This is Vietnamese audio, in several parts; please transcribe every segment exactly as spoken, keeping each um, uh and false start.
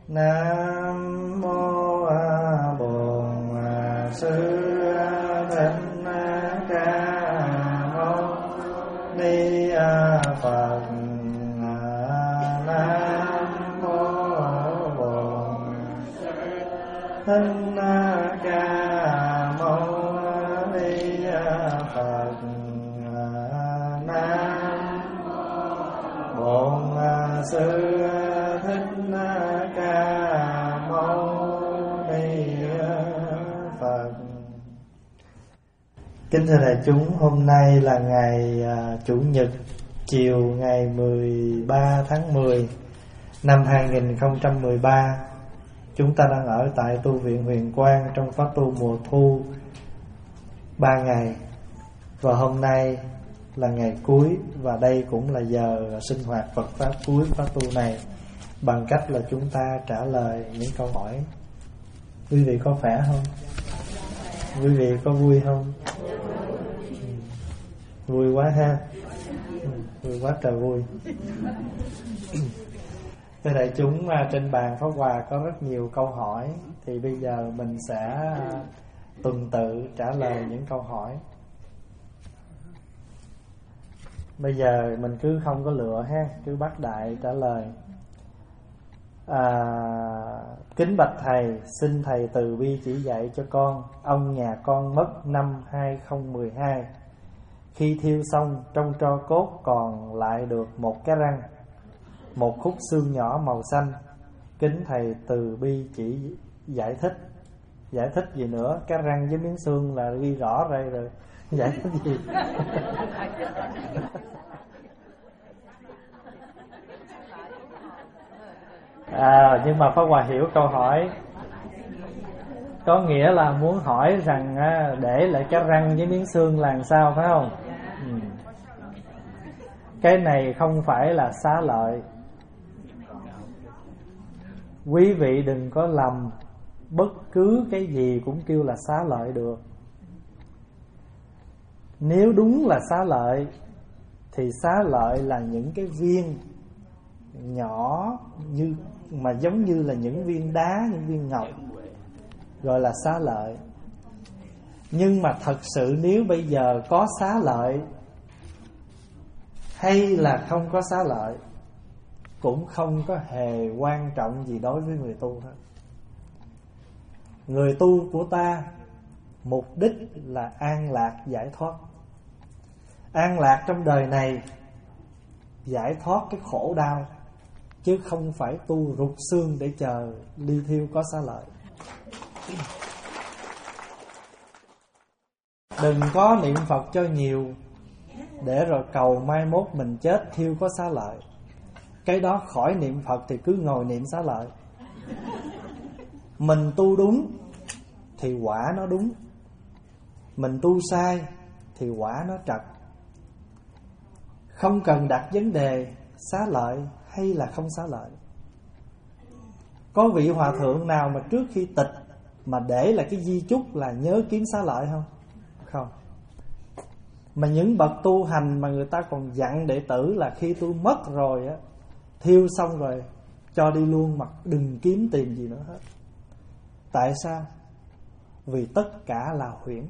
Nam mô Bổn Sư Thích Ca Mâu Ni Phật. Nam mô Bổn Sư Thích Ca Mâu Ni Phật. Nam Bổn Sư Thích Ca Mâu Ni Phật. Kính thưa đại chúng, hôm nay là ngày uh, Chủ nhật, chiều ngày mười ba tháng mười năm hai nghìn không trăm mười ba. Chúng ta đang ở tại tu viện Huyền Quang trong pháp tu mùa thu ba ngày. Và hôm nay là ngày cuối, và đây cũng là giờ sinh hoạt Phật pháp cuối pháp tu này, bằng cách là chúng ta trả lời những câu hỏi. Quý vị có khỏe không? Quý vị có vui không? Ừ. Vui quá ha. Ừ. Vui quá trời vui. Thưa đại chúng, trên bàn Pháp Hòa có rất nhiều câu hỏi, thì bây giờ mình sẽ tuần tự trả lời những câu hỏi. Bây giờ mình cứ không có lựa ha, cứ bắt đại trả lời. À, kính bạch thầy, xin thầy từ bi chỉ dạy cho con. Ông nhà con mất năm hai không một hai. Khi thiêu xong, trong tro cốt còn lại được một cái răng, một khúc xương nhỏ màu xanh. Kính thầy từ bi chỉ giải thích. Giải thích gì nữa? Cái răng với miếng xương là ghi rõ đây rồi. Giải thích gì? À, nhưng mà Pháp Hòa hiểu câu hỏi. Có nghĩa là muốn hỏi rằng để lại cái răng với miếng xương là làm sao, phải không? Ừ. Cái này không phải là xá lợi. Quý vị đừng có lầm, bất cứ cái gì cũng kêu là xá lợi được. Nếu đúng là xá lợi thì xá lợi là những cái viên nhỏ như mà giống như là những viên đá, những viên ngọc, gọi là xá lợi. Nhưng mà thật sự nếu bây giờ có xá lợi hay là không có xá lợi cũng không có hề quan trọng gì đối với người tu hết. Người tu của ta mục đích là an lạc giải thoát. An lạc trong đời này, giải thoát cái khổ đau, chứ không phải tu rụt xương để chờ ly thiêu có xá lợi. Đừng có niệm Phật cho nhiều để rồi cầu mai mốt mình chết thiêu có xá lợi. Cái đó khỏi niệm Phật thì cứ ngồi niệm xá lợi. Mình tu đúng thì quả nó đúng, mình tu sai thì quả nó trật. Không cần đặt vấn đề xá lợi hay là không xá lợi. Có vị hòa thượng nào mà trước khi tịch mà để lại cái di chúc là nhớ kiếm xá lợi không? Không. Mà những bậc tu hành mà người ta còn dặn đệ tử là khi tôi mất rồi á, thiêu xong rồi cho đi luôn, mà đừng kiếm tìm gì nữa hết. Tại sao? Vì tất cả là huyễn.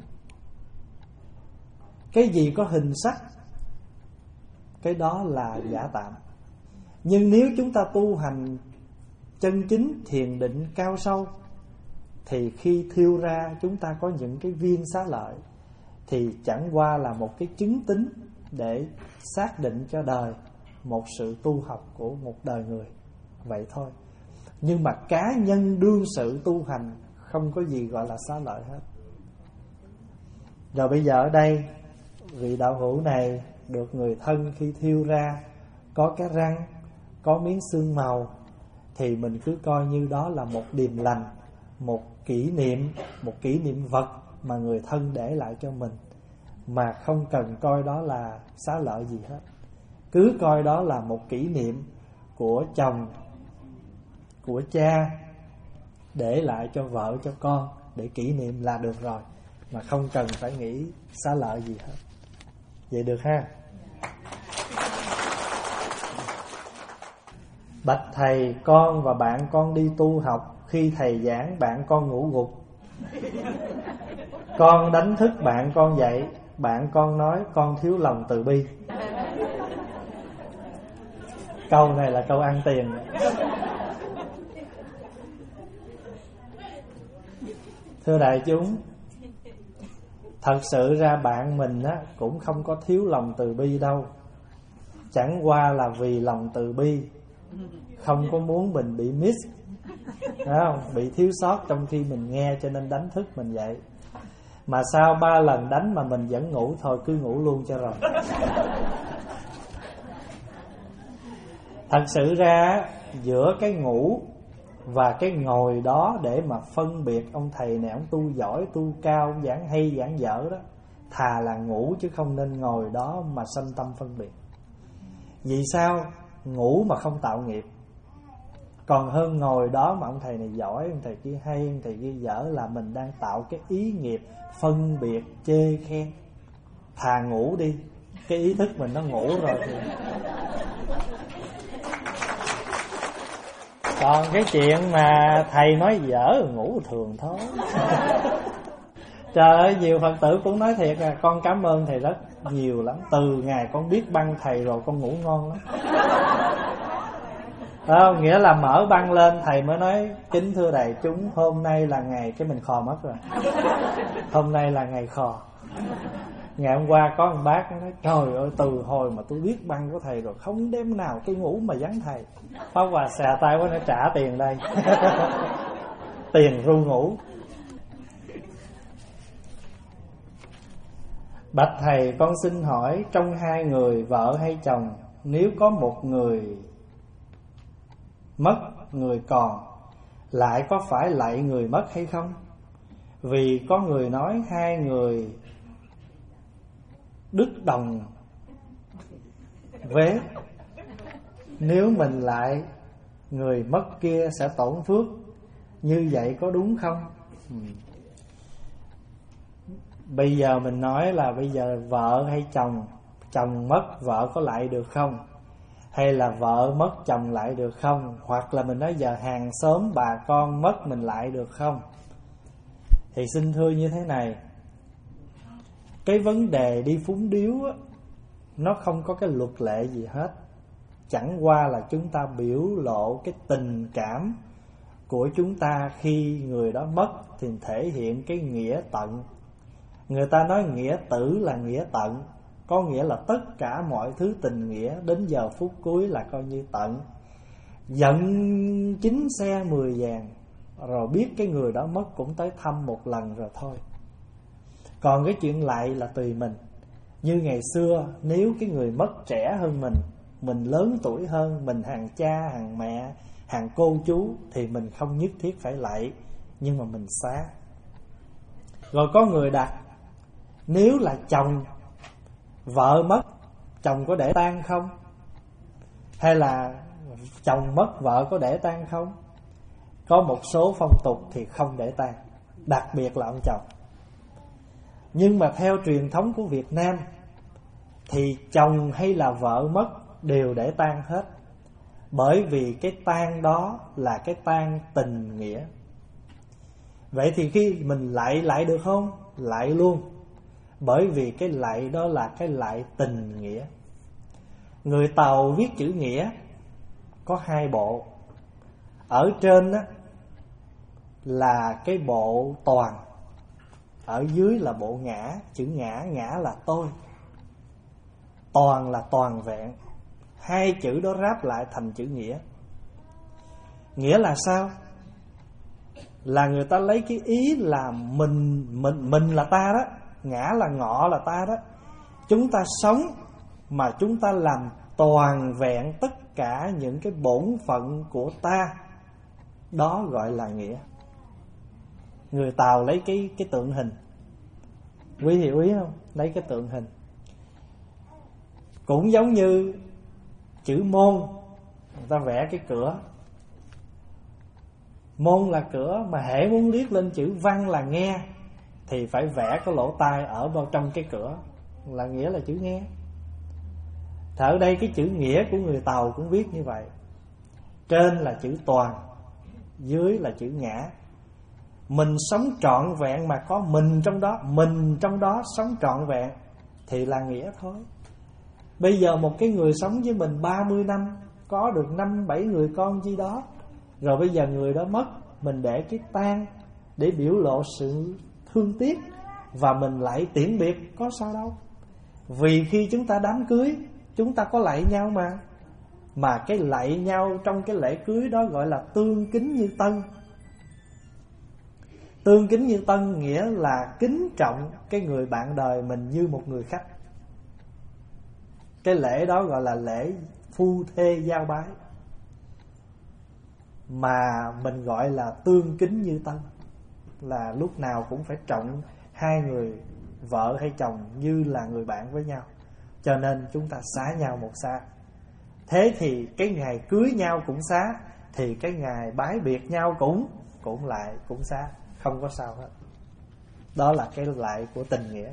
Cái gì có hình sắc, cái đó là giả tạm. Nhưng nếu chúng ta tu hành chân chính, thiền định cao sâu, thì khi thiêu ra chúng ta có những cái viên xá lợi, thì chẳng qua là một cái chứng tín để xác định cho đời một sự tu học của một đời người, vậy thôi. Nhưng mà cá nhân đương sự tu hành không có gì gọi là xá lợi hết. Rồi bây giờ ở đây, vị đạo hữu này được người thân khi thiêu ra có cái răng, có miếng xương màu, thì mình cứ coi như đó là một điềm lành, một kỷ niệm, một kỷ niệm vật mà người thân để lại cho mình, mà không cần coi đó là xá lợi gì hết. Cứ coi đó là một kỷ niệm của chồng, của cha để lại cho vợ cho con để kỷ niệm là được rồi, mà không cần phải nghĩ xá lợi gì hết. Vậy được ha? Bạch thầy, con và bạn con đi tu học, khi thầy giảng bạn con ngủ gục. Con đánh thức bạn con dậy, bạn con nói con thiếu lòng từ bi. Câu này là câu ăn tiền. Thưa đại chúng, thật sự ra bạn mình á, cũng không có thiếu lòng từ bi đâu. Chẳng qua là vì lòng từ bi không có muốn mình bị miss, phải không? Bị thiếu sót trong khi mình nghe, cho nên đánh thức mình dậy. Mà sau ba lần đánh mà mình vẫn ngủ, thôi cứ ngủ luôn cho rồi. Thật sự ra giữa cái ngủ và cái ngồi đó để mà phân biệt ông thầy này ông tu giỏi, tu cao, ông giảng hay, giảng dở đó, thà là ngủ chứ không nên ngồi đó mà sanh tâm phân biệt. Vì sao? Ngủ mà không tạo nghiệp, còn hơn ngồi đó mà ông thầy này giỏi, ông thầy kia hay, ông thầy kia dở, là mình đang tạo cái ý nghiệp phân biệt, chê khen. Thà ngủ đi, cái ý thức mình nó ngủ rồi thì... Còn cái chuyện mà thầy nói dở, ngủ thường thôi. Trời ơi, nhiều Phật tử cũng nói thiệt à, con cảm ơn thầy rất nhiều lắm. Từ ngày con biết băng thầy rồi con ngủ ngon lắm. Không, nghĩa là mở băng lên thầy mới nói kính thưa đại chúng, hôm nay là ngày, cái mình khò mất rồi. Hôm nay là ngày khò. Ngày hôm qua có một bác nói trời ơi, từ hồi mà tôi biết băng của thầy rồi không đêm nào tôi ngủ mà vắng thầy. Pháp Hòa xà tay quá, nó trả tiền đây. Tiền ru ngủ. Bạch thầy, con xin hỏi, trong hai người vợ hay chồng, nếu có một người mất, người còn, lại có phải lạy người mất hay không? Vì có người nói hai người đứt đồng vế, nếu mình lại người mất kia sẽ tổn phước, như vậy có đúng không? Ừ. Bây giờ mình nói là bây giờ vợ hay chồng, chồng mất vợ có lại được không? Hay là vợ mất chồng lại được không? Hoặc là mình nói giờ hàng xóm bà con mất mình lại được không? Thì xin thưa như thế này, cái vấn đề đi phúng điếu á, nó không có cái luật lệ gì hết. Chẳng qua là chúng ta biểu lộ cái tình cảm của chúng ta khi người đó mất, thì thể hiện cái nghĩa tận. Người ta nói nghĩa tử là nghĩa tận, có nghĩa là tất cả mọi thứ tình nghĩa đến giờ phút cuối là coi như tận. Giận chín xe mười vàng, rồi biết cái người đó mất cũng tới thăm một lần rồi thôi. Còn cái chuyện lại là tùy mình. Như ngày xưa, nếu cái người mất trẻ hơn mình, mình lớn tuổi hơn, mình hàng cha, hàng mẹ, hàng cô chú, thì mình không nhất thiết phải lạy, nhưng mà mình xá. Rồi có người đặt, nếu là chồng vợ mất, chồng có để tang không? Hay là chồng mất vợ có để tang không? Có một số phong tục thì không để tang, đặc biệt là ông chồng. Nhưng mà theo truyền thống của Việt Nam thì chồng hay là vợ mất đều để tang hết. Bởi vì cái tang đó là cái tang tình nghĩa. Vậy thì khi mình lạy lại được không? Lạy luôn. Bởi vì cái lạy đó là cái lạy tình nghĩa. Người Tàu viết chữ nghĩa có hai bộ. Ở trên đó là cái bộ toàn, ở dưới là bộ ngã. Chữ ngã, ngã là tôi, toàn là toàn vẹn. Hai chữ đó ráp lại thành chữ nghĩa. Nghĩa là sao? Là người ta lấy cái ý là mình mình mình là ta đó, ngã là ngọ là ta đó. Chúng ta sống mà chúng ta làm toàn vẹn tất cả những cái bổn phận của ta, đó gọi là nghĩa. Người Tàu lấy cái cái tượng hình. Quý hiểu ý không? Lấy cái tượng hình. Cũng giống như chữ môn, người ta vẽ cái cửa. Môn là cửa, mà hễ muốn liếc lên chữ văn là nghe thì phải vẽ cái lỗ tai ở vào trong cái cửa, là nghĩa là chữ nghe. Thì ở đây cái chữ nghĩa của người Tàu cũng viết như vậy. Trên là chữ toàn, dưới là chữ ngã. Mình sống trọn vẹn mà có mình trong đó, mình trong đó sống trọn vẹn thì là nghĩa thôi. Bây giờ một cái người sống với mình ba mươi năm, có được năm bảy người con chi đó, rồi bây giờ người đó mất, mình để cái tang để biểu lộ sự thương tiếc, và mình lại tiễn biệt, có sao đâu. Vì khi chúng ta đám cưới, chúng ta có lạy nhau mà. Mà cái lạy nhau trong cái lễ cưới đó gọi là tương kính như tân. Tương kính như tân nghĩa là kính trọng cái người bạn đời mình như một người khách. Cái lễ đó gọi là lễ phu thê giao bái, mà mình gọi là tương kính như tân, là lúc nào cũng phải trọng hai người vợ hay chồng như là người bạn với nhau. Cho nên chúng ta xá nhau một xa. Thế thì cái ngày cưới nhau cũng xá, thì cái ngày bái biệt nhau cũng cũng lại cũng xá, không có sao hết. Đó là cái lại của tình nghĩa.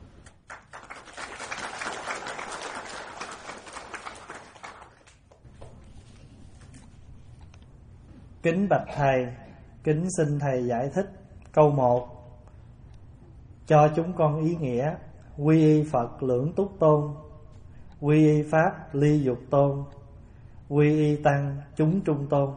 Kính bạch thầy, kính xin thầy giải thích câu một cho chúng con ý nghĩa. Quy y Phật lưỡng túc tôn, quy y Pháp ly dục tôn, quy y Tăng chúng trung tôn.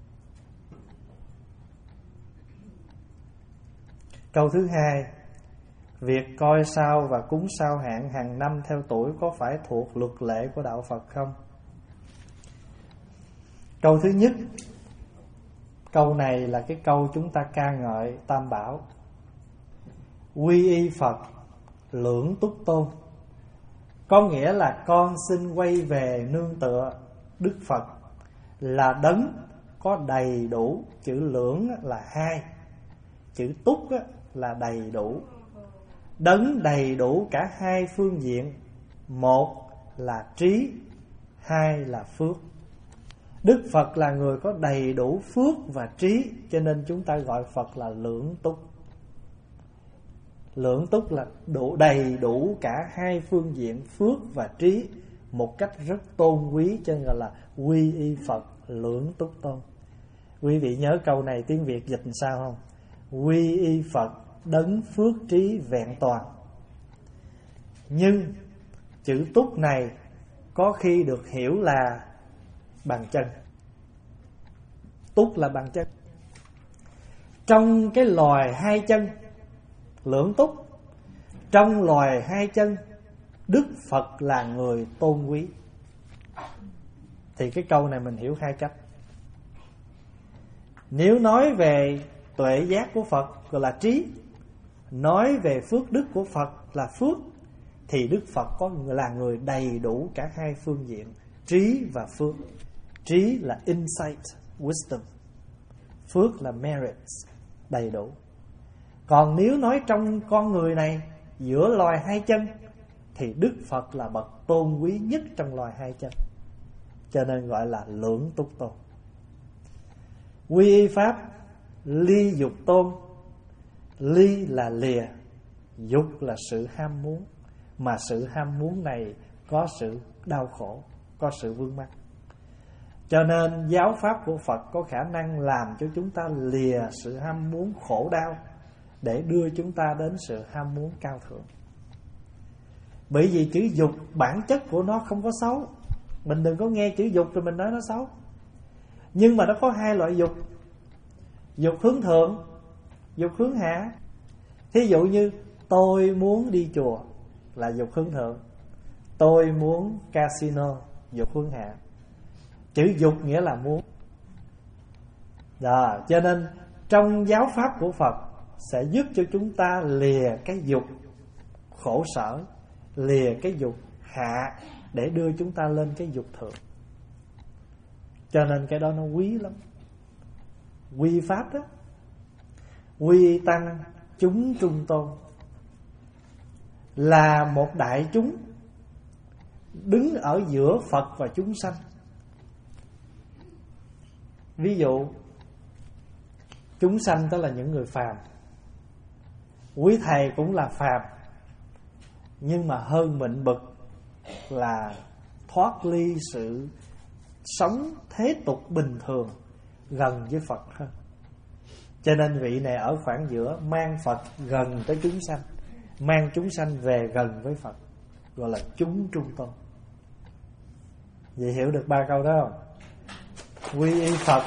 Câu thứ hai, việc coi sao và cúng sao hạn hàng năm theo tuổi có phải thuộc luật lệ của đạo Phật không? Câu thứ nhất, câu này là cái câu chúng ta ca ngợi Tam Bảo. Quy y Phật lưỡng túc tôn, có nghĩa là con xin quay về nương tựa Đức Phật là đấng có đầy đủ. Chữ lưỡng là hai, chữ túc là đầy đủ. Đấng đầy đủ cả hai phương diện, một là trí, hai là phước. Đức Phật là người có đầy đủ phước và trí, cho nên chúng ta gọi Phật là lưỡng túc. Lưỡng túc là đủ, đầy đủ cả hai phương diện phước và trí một cách rất tôn quý, cho nên gọi là quy y Phật lưỡng túc tôn. Quý vị nhớ câu này tiếng Việt dịch làm sao không? Quy y Phật đấng phước trí vẹn toàn. Nhưng chữ túc này có khi được hiểu là bàn chân. Túc là bàn chân. Trong cái loài hai chân lưỡng túc, trong loài hai chân Đức Phật là người tôn quý. Thì cái câu này mình hiểu hai cách. Nếu nói về tuệ giác của Phật gọi là trí, nói về phước đức của Phật là phước, thì Đức Phật có là người đầy đủ cả hai phương diện, trí và phước. Trí là insight, wisdom. Phước là merits, đầy đủ. Còn nếu nói trong con người này, giữa loài hai chân, thì Đức Phật là bậc tôn quý nhất trong loài hai chân, cho nên gọi là lưỡng túc tôn. Quy y Pháp ly dục tôn. Ly là lìa, dục là sự ham muốn, mà sự ham muốn này có sự đau khổ, có sự vướng mắc. Cho nên giáo pháp của Phật có khả năng làm cho chúng ta lìa sự ham muốn khổ đau, để đưa chúng ta đến sự ham muốn cao thượng. Bởi vì chữ dục bản chất của nó không có xấu. Mình đừng có nghe chữ dục rồi mình nói nó xấu. Nhưng mà nó có hai loại dục. Dục hướng thượng, dục hướng hạ. Thí dụ như tôi muốn đi chùa là dục hướng thượng, tôi muốn casino, dục hướng hạ. Chữ dục nghĩa là muốn. Đó, cho nên trong giáo pháp của Phật sẽ giúp cho chúng ta lìa cái dục khổ sở, lìa cái dục hạ, để đưa chúng ta lên cái dục thượng. Cho nên cái đó nó quý lắm. Quy pháp đó, quy tăng chúng trung tôn, là một đại chúng đứng ở giữa Phật và chúng sanh. Ví dụ chúng sanh đó là những người phàm, quý thầy cũng là phàm, nhưng mà hơn mình bậc là thoát ly sự sống thế tục bình thường, gần với Phật hơn. Cho nên vị này ở khoảng giữa, mang Phật gần tới chúng sanh, mang chúng sanh về gần với Phật, gọi là chúng trung tôn. Vậy hiểu được ba câu đó không? Quy y Phật,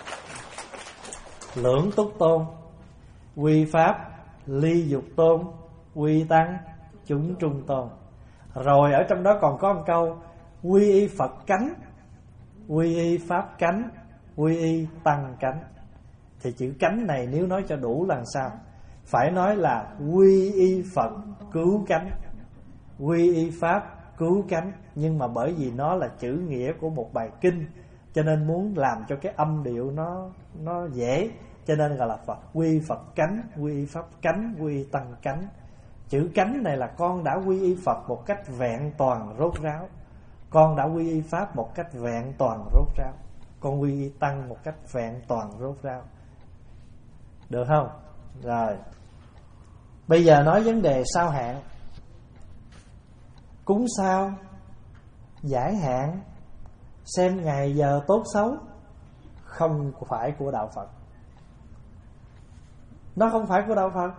lưỡng túc tôn. Quy Pháp, ly dục tôn. Quy Tăng, chúng trung tôn. Rồi ở trong đó còn có một câu quy y Phật cánh, quy y Pháp cánh, quy y Tăng cánh. Thì chữ cánh này nếu nói cho đủ là sao? Phải nói là quy y Phật cứu cánh, quy y Pháp cứu cánh. Nhưng mà bởi vì nó là chữ nghĩa của một bài kinh, cho nên muốn làm cho cái âm điệu nó nó dễ, cho nên gọi là Phật quy Phật cánh, quy y Pháp cánh, quy y Tăng cánh. Chữ cánh này là con đã quy y Phật một cách vẹn toàn rốt ráo, con đã quy y Pháp một cách vẹn toàn rốt ráo, con quy y Tăng một cách vẹn toàn rốt ráo. Được không? Rồi bây giờ nói vấn đề sao hạn. Cúng sao, giải hạn, xem ngày giờ tốt xấu, không phải của đạo Phật. Nó không phải của đạo Phật.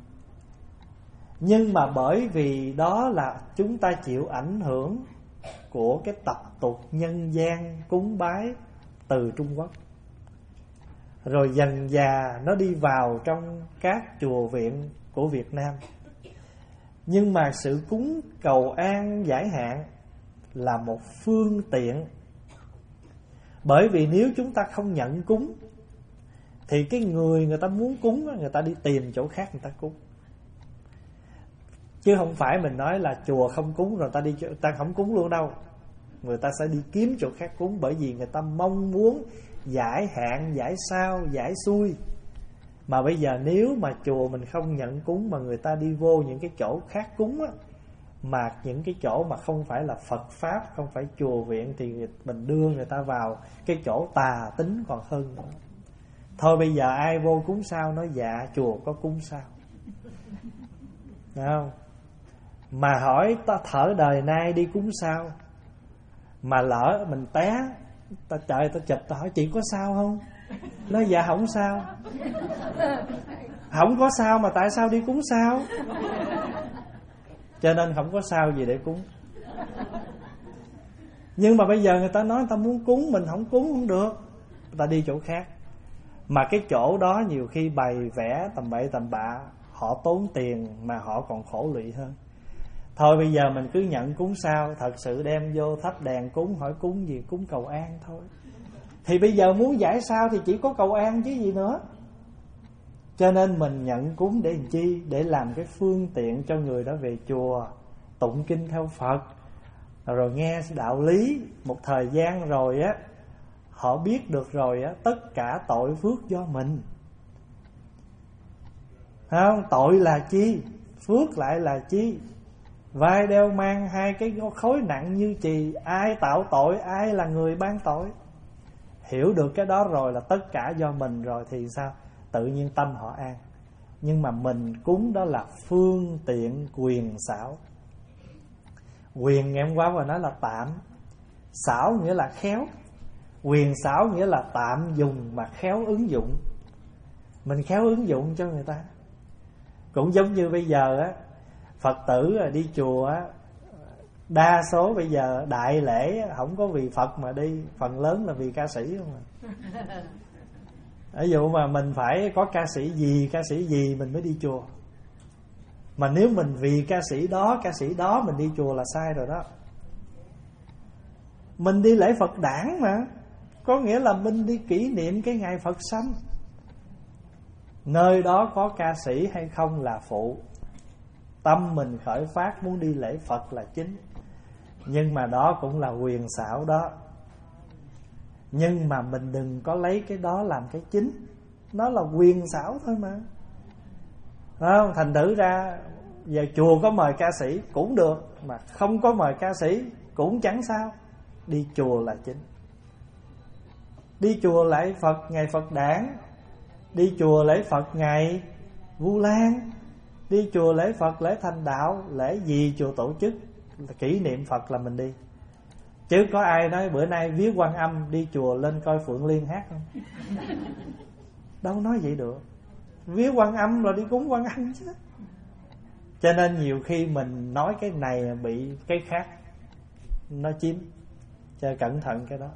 Nhưng mà bởi vì đó là chúng ta chịu ảnh hưởng của cái tập tục nhân gian cúng bái từ Trung Quốc, rồi dần dà nó đi vào trong các chùa viện của Việt Nam. Nhưng mà sự cúng cầu an giải hạn là một phương tiện. Bởi vì nếu chúng ta không nhận cúng thì cái người người ta muốn cúng, người ta đi tìm chỗ khác người ta cúng. Chứ không phải mình nói là chùa không cúng rồi ta đi ta không cúng luôn đâu. Người ta sẽ đi kiếm chỗ khác cúng, bởi vì người ta mong muốn giải hạn, giải sao, giải xui. Mà bây giờ nếu mà chùa mình không nhận cúng mà người ta đi vô những cái chỗ khác cúng á, mà những cái chỗ mà không phải là Phật Pháp, không phải chùa viện, thì mình đưa người ta vào cái chỗ tà tính còn hơn nữa. Thôi bây giờ ai vô cúng sao nói dạ chùa có cúng sao, thấy không? Mà hỏi ta thở đời nay đi cúng sao, mà lỡ mình té, ta trời ta chụp ta hỏi chị có sao không, nói dạ không sao. Không có sao mà tại sao đi cúng sao? Cho nên không có sao gì để cúng. Nhưng mà bây giờ người ta nói người ta muốn cúng, mình không cúng không được, người ta đi chỗ khác. Mà cái chỗ đó nhiều khi bày vẽ tầm bậy tầm bạ, họ tốn tiền mà họ còn khổ lụy hơn. Thôi bây giờ mình cứ nhận cúng sao, thật sự đem vô thắp đèn cúng, hỏi cúng gì, cúng cầu an thôi. Thì bây giờ muốn giải sao thì chỉ có cầu an chứ gì nữa. Cho nên mình nhận cúng để làm chi? Để làm cái phương tiện cho người đó về chùa tụng kinh theo Phật, rồi nghe đạo lý. Một thời gian rồi á, họ biết được rồi á, tất cả tội phước do mình. Không? Tội là chi? Phước lại là chi? Vai đeo mang hai cái khối nặng như chì, ai tạo tội, ai là người ban tội. Hiểu được cái đó rồi là tất cả do mình rồi thì sao? Tự nhiên tâm họ an. Nhưng mà mình cúng đó là phương tiện quyền xảo. Quyền ngày hôm qua mà nói là tạm, xảo nghĩa là khéo. Quyền xảo nghĩa là tạm dùng mà khéo ứng dụng. Mình khéo ứng dụng cho người ta. Cũng giống như bây giờ á, Phật tử đi chùa á, đa số bây giờ đại lễ không có vì Phật mà đi, phần lớn là vì ca sĩ không à. Ví dụ mà mình phải có ca sĩ gì, ca sĩ gì mình mới đi chùa. Mà nếu mình vì ca sĩ đó, ca sĩ đó mình đi chùa là sai rồi đó. Mình đi lễ Phật đản mà, có nghĩa là mình đi kỷ niệm cái ngày Phật sanh. Nơi đó có ca sĩ hay không là phụ, tâm mình khởi phát muốn đi lễ Phật là chính. Nhưng mà đó cũng là quyền xảo đó. Nhưng mà mình đừng có lấy cái đó làm cái chính. Nó là quyền xảo thôi mà. Không? Thành thử ra giờ chùa có mời ca sĩ cũng được, mà không có mời ca sĩ cũng chẳng sao. Đi chùa là chính. Đi chùa lễ Phật ngày Phật đản, đi chùa lễ Phật ngày Vu Lan, đi chùa lễ Phật lễ Thành Đạo, lễ gì chùa tổ chức, kỷ niệm Phật là mình đi. Chứ có ai nói bữa nay viếng Quan Âm đi chùa lên coi Phượng Liên hát không? Đâu nói vậy được. Viếng Quan Âm rồi đi cúng Quan Âm chứ. Cho nên nhiều khi mình nói cái này bị cái khác nó chiếm. Cho cẩn thận cái đó.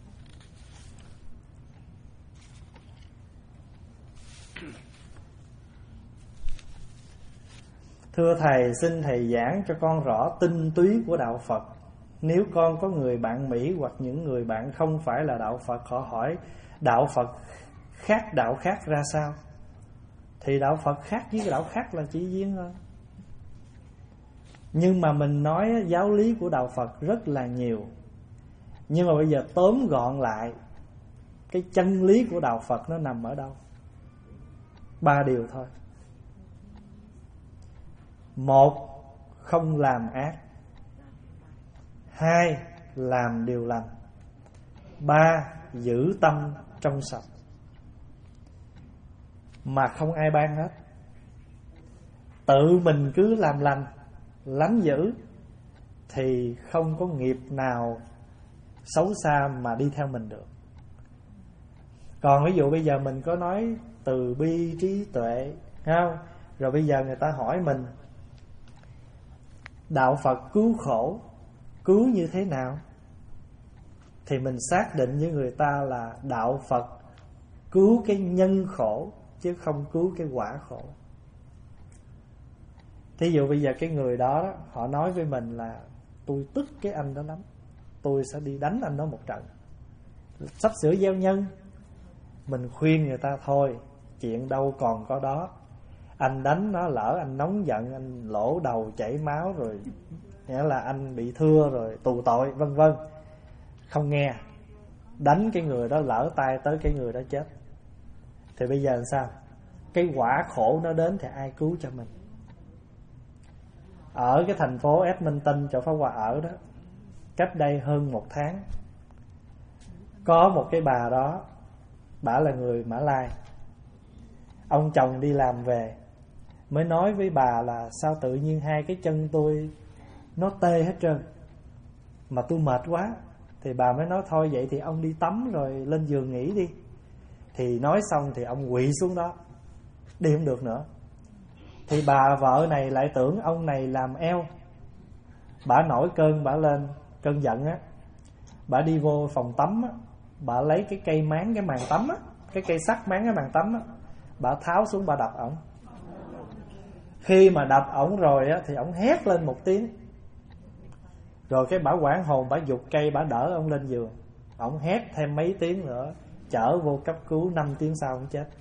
Thưa Thầy, xin Thầy giảng cho con rõ tinh túy của Đạo Phật. Nếu con có người bạn Mỹ hoặc những người bạn không phải là Đạo Phật, họ hỏi Đạo Phật khác đạo khác ra sao, thì Đạo Phật khác với đạo khác là chỉ riêng thôi. Nhưng mà mình nói giáo lý của Đạo Phật rất là nhiều. Nhưng mà bây giờ tóm gọn lại, cái chân lý của Đạo Phật nó nằm ở đâu? Ba điều thôi. Một, không làm ác. Hai, làm điều lành. Ba, giữ tâm trong sạch. Mà không ai ban hết. Tự mình cứ làm lành, lánh dữ, thì không có nghiệp nào xấu xa mà đi theo mình được. Còn ví dụ bây giờ mình có nói từ bi trí tuệ, không? Rồi bây giờ người ta hỏi mình Đạo Phật cứu khổ, cứu như thế nào? Thì mình xác định với người ta là Đạo Phật cứu cái nhân khổ, chứ không cứu cái quả khổ. Thí dụ bây giờ cái người đó, đó họ nói với mình là tôi tức cái anh đó lắm, tôi sẽ đi đánh anh đó một trận. Sắp sửa gieo nhân, mình khuyên người ta thôi, chuyện đâu còn có đó. Anh đánh nó, lỡ anh nóng giận, anh lỗ đầu chảy máu rồi, nghĩa là anh bị thưa rồi, tù tội vân vân. Không nghe. Đánh cái người đó lỡ tay tới cái người đó chết, thì bây giờ làm sao? Cái quả khổ nó đến thì ai cứu cho mình? Ở cái thành phố Edmonton chỗ Pháp Hòa ở đó, cách đây hơn một tháng, có một cái bà đó, bà là người Mã Lai. Ông chồng đi làm về mới nói với bà là sao tự nhiên hai cái chân tôi nó tê hết trơn, mà tôi mệt quá. Thì bà mới nói thôi vậy thì ông đi tắm rồi lên giường nghỉ đi. Thì nói xong thì ông quỵ xuống đó, đi không được nữa. Thì bà vợ này lại tưởng ông này làm eo. Bà nổi cơn, bà lên cơn giận á, bà đi vô phòng tắm á, bà lấy cái cây máng cái màn tắm á, cái cây sắt máng cái màn tắm á, bà tháo xuống bà đập ổng. Khi mà đập ổng rồi á thì ổng hét lên một tiếng. Rồi cái bà hoảng hồn, bà giục cây, bà đỡ ông lên giường. Ổng hét thêm mấy tiếng nữa, chở vô cấp cứu, năm tiếng sau ổng chết.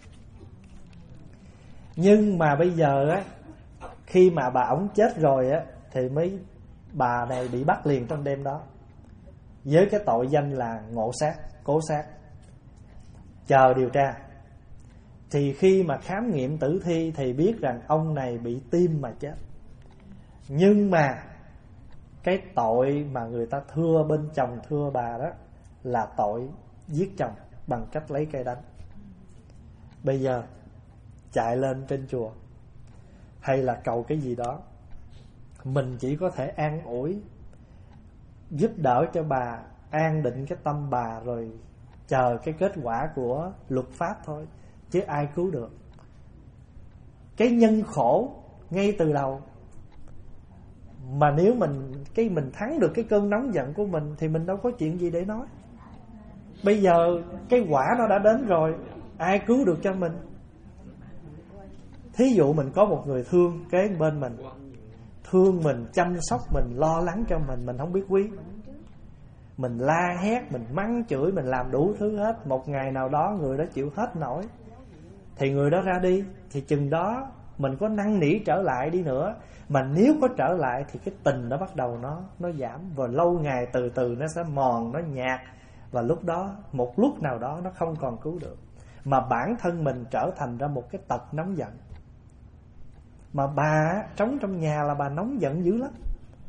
Nhưng mà bây giờ á, khi mà bà ổng chết rồi á, thì mới bà này bị bắt liền trong đêm đó, với cái tội danh là ngộ sát, cố sát, chờ điều tra. Thì khi mà khám nghiệm tử thi thì biết rằng ông này bị tim mà chết. Nhưng mà cái tội mà người ta thưa bên chồng thưa bà đó là tội giết chồng bằng cách lấy cây đánh. Bây giờ chạy lên trên chùa hay là cầu cái gì đó, mình chỉ có thể an ủi, giúp đỡ cho bà, an định cái tâm bà, rồi chờ cái kết quả của luật pháp thôi, chứ ai cứu được. Cái nhân khổ ngay từ đầu, mà nếu mình cái mình thắng được cái cơn nóng giận của mình thì mình đâu có chuyện gì để nói. Bây giờ cái quả nó đã đến rồi, ai cứu được cho mình? Thí dụ mình có một người thương kế bên mình, thương mình, chăm sóc mình, lo lắng cho mình, mình không biết quý. Mình la hét, mình mắng chửi, mình làm đủ thứ hết. Một ngày nào đó người đó chịu hết nổi thì người đó ra đi, thì chừng đó mình có năn nỉ trở lại đi nữa, mà nếu có trở lại thì cái tình nó bắt đầu nó nó giảm, và lâu ngày từ từ nó sẽ mòn, nó nhạt, và lúc đó một lúc nào đó nó không còn cứu được, mà bản thân mình trở thành ra một cái tật nóng giận. Mà bà trống trong nhà là bà nóng giận dữ lắm.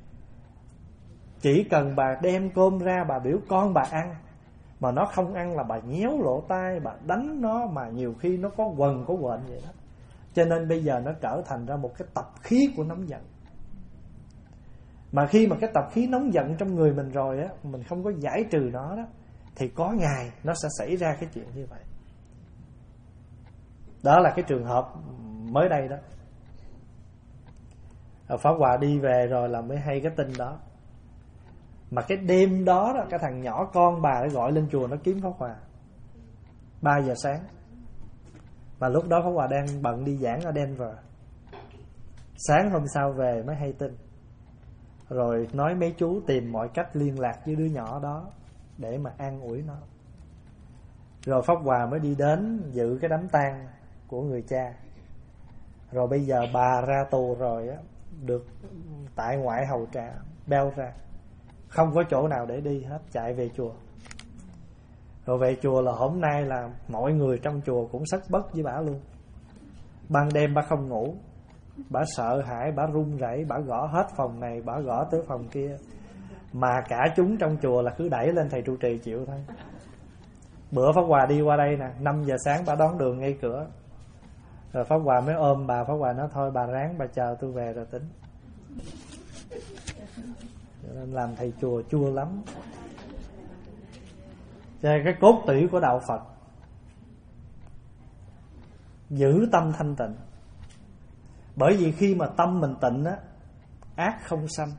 Chỉ cần bà đem cơm ra, bà biểu con bà ăn, mà nó không ăn là bà nhéo lỗ tai, bà đánh nó, mà nhiều khi nó có quần có quện vậy đó. Cho nên bây giờ nó trở thành ra một cái tập khí của nóng giận. Mà khi mà cái tập khí nóng giận trong người mình rồi á, mình không có giải trừ nó đó, thì có ngày nó sẽ xảy ra cái chuyện như vậy. Đó là cái trường hợp mới đây đó. Pháp Hòa đi về rồi là mới hay cái tin đó. Mà cái đêm đó, đó cái thằng nhỏ con bà nó gọi lên chùa nó kiếm Pháp Hòa ba giờ sáng. Mà lúc đó Pháp Hòa đang bận đi giảng ở Denver. Sáng hôm sau về mới hay tin. Rồi nói mấy chú tìm mọi cách liên lạc với đứa nhỏ đó để mà an ủi nó. Rồi Pháp Hòa mới đi đến dự cái đám tang của người cha. Rồi bây giờ bà ra tù rồi á, được tại ngoại hầu trà beo ra, không có chỗ nào để đi hết, chạy về chùa. Rồi về chùa là hôm nay là mọi người trong chùa cũng sất bất với bả luôn. Ban đêm bả không ngủ, bả sợ hãi, bả run rẩy, bả gõ hết phòng này, bả gõ tới phòng kia. Mà cả chúng trong chùa là cứ đẩy lên thầy trụ trì chịu thôi. Bữa Pháp Hòa đi qua đây nè, năm giờ sáng bả đón đường ngay cửa. Rồi Pháp Hòa mới ôm bà, Pháp Hòa nói thôi bà ráng bà chờ tôi về rồi tính. Nên làm thầy chùa chua lắm. Cho nên cái cốt tủy của đạo Phật, giữ tâm thanh tịnh. Bởi vì khi mà tâm mình tịnh á, ác không sanh.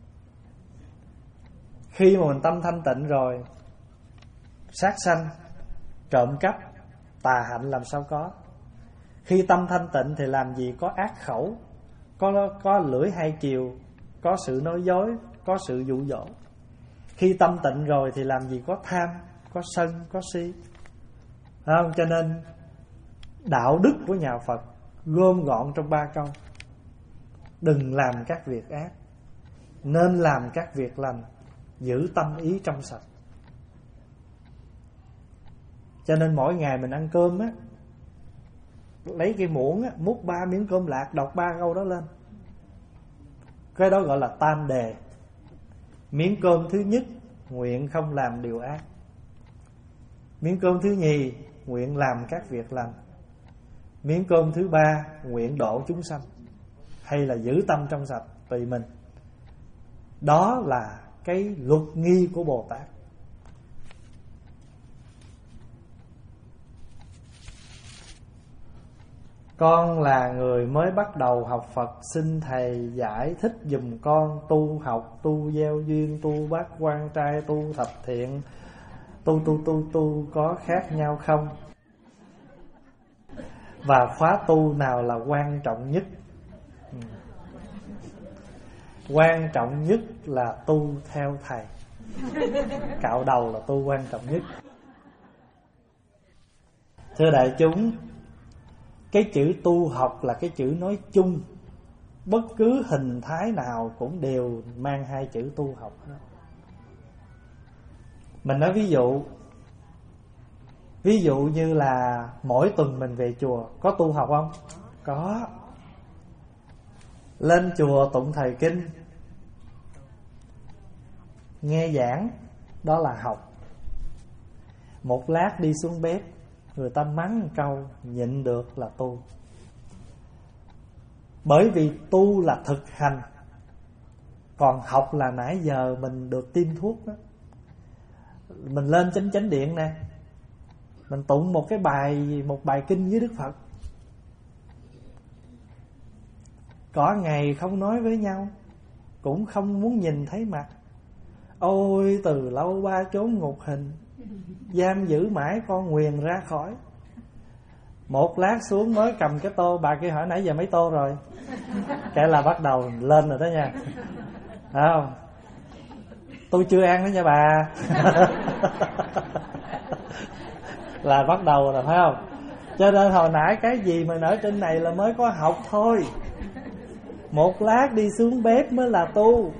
Khi mà mình tâm thanh tịnh rồi, sát sanh, trộm cắp, tà hạnh làm sao có. Khi tâm thanh tịnh thì làm gì có ác khẩu, Có, có lưỡi hai chiều, có sự nói dối, có sự dụ dỗ. Khi tâm tịnh rồi thì làm gì có tham, có sân, có si. Không? Cho nên đạo đức của nhà Phật gom gọn trong ba câu: đừng làm các việc ác, nên làm các việc lành, giữ tâm ý trong sạch. Cho nên mỗi ngày mình ăn cơm á, lấy cái muỗng á, múc ba miếng cơm lạc, đọc ba câu đó lên. Cái đó gọi là tam đề. Miếng cơm thứ nhất, nguyện không làm điều ác. Miếng cơm thứ nhì, nguyện làm các việc lành. Miếng cơm thứ ba, nguyện độ chúng sanh. Hay là giữ tâm trong sạch, tùy mình. Đó là cái luật nghi của Bồ Tát. Con là người mới bắt đầu học Phật, xin thầy giải thích giùm con tu học, tu gieo duyên, tu bát quan trai, tu thập thiện, tu tu tu tu có khác nhau không? Và khóa tu nào là quan trọng nhất? Ừ. Quan trọng nhất là tu theo thầy. Cạo đầu là tu quan trọng nhất. Thưa đại chúng, cái chữ tu học là cái chữ nói chung. Bất cứ hình thái nào cũng đều mang hai chữ tu học. Mình nói ví dụ, ví dụ như là mỗi tuần mình về chùa, có tu học không? Có. Lên chùa tụng thời kinh, nghe giảng, đó là học. Một lát đi xuống bếp, người ta mắng một câu, nhịn được là tu. Bởi vì tu là thực hành, còn học là nãy giờ mình được tiêm thuốc đó. Mình lên chánh chánh điện nè, mình tụng một cái bài, một bài kinh với Đức Phật. Có ngày không nói với nhau, cũng không muốn nhìn thấy mặt. Ôi từ lâu ba chốn ngục hình, giam giữ mãi con nguyền ra khỏi. Một lát xuống mới cầm cái tô, bà kia hỏi nãy giờ mấy tô rồi? Cái là bắt đầu lên rồi đó nha. Phải không? Tôi chưa ăn đó nha bà. Là bắt đầu rồi phải không? Cho nên hồi nãy cái gì mà ở trên này là mới có học thôi. Một lát đi xuống bếp mới là tu.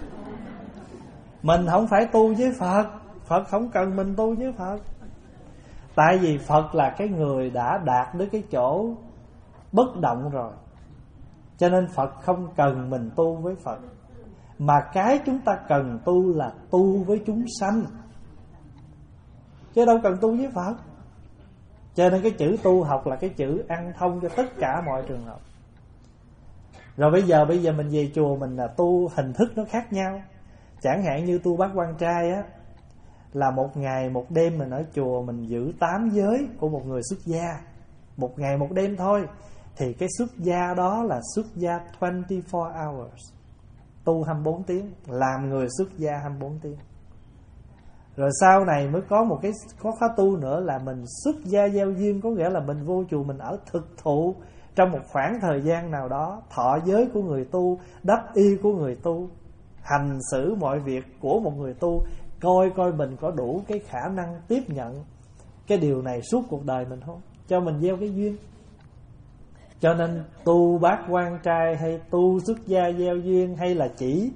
Mình không phải tu với Phật, Phật không cần mình tu với Phật. Tại vì Phật là cái người đã đạt đến cái chỗ bất động rồi, cho nên Phật không cần mình tu với Phật. Mà cái chúng ta cần tu là tu với chúng sanh, chứ đâu cần tu với Phật. Cho nên cái chữ tu học là cái chữ ăn thông cho tất cả mọi trường hợp. Rồi bây giờ bây giờ mình về chùa mình là tu hình thức nó khác nhau. Chẳng hạn như tu Bát Quan Trai á, là một ngày một đêm mình ở chùa mình giữ tám giới của một người xuất gia, một ngày một đêm thôi. Thì cái xuất gia đó là xuất gia hai mươi bốn hours, tu hai mươi bốn tiếng, làm người xuất gia hai mươi bốn tiếng. Rồi sau này mới có một cái có khóa tu nữa là mình xuất gia giao duyên, có nghĩa là mình vô chùa mình ở thực thụ trong một khoảng thời gian nào đó, thọ giới của người tu, đắp y của người tu, hành xử mọi việc của một người tu, coi coi mình có đủ cái khả năng tiếp nhận cái điều này suốt cuộc đời mình không, cho mình gieo cái duyên. Cho nên tu Bát Quan Trai hay tu xuất gia gieo duyên hay là chỉ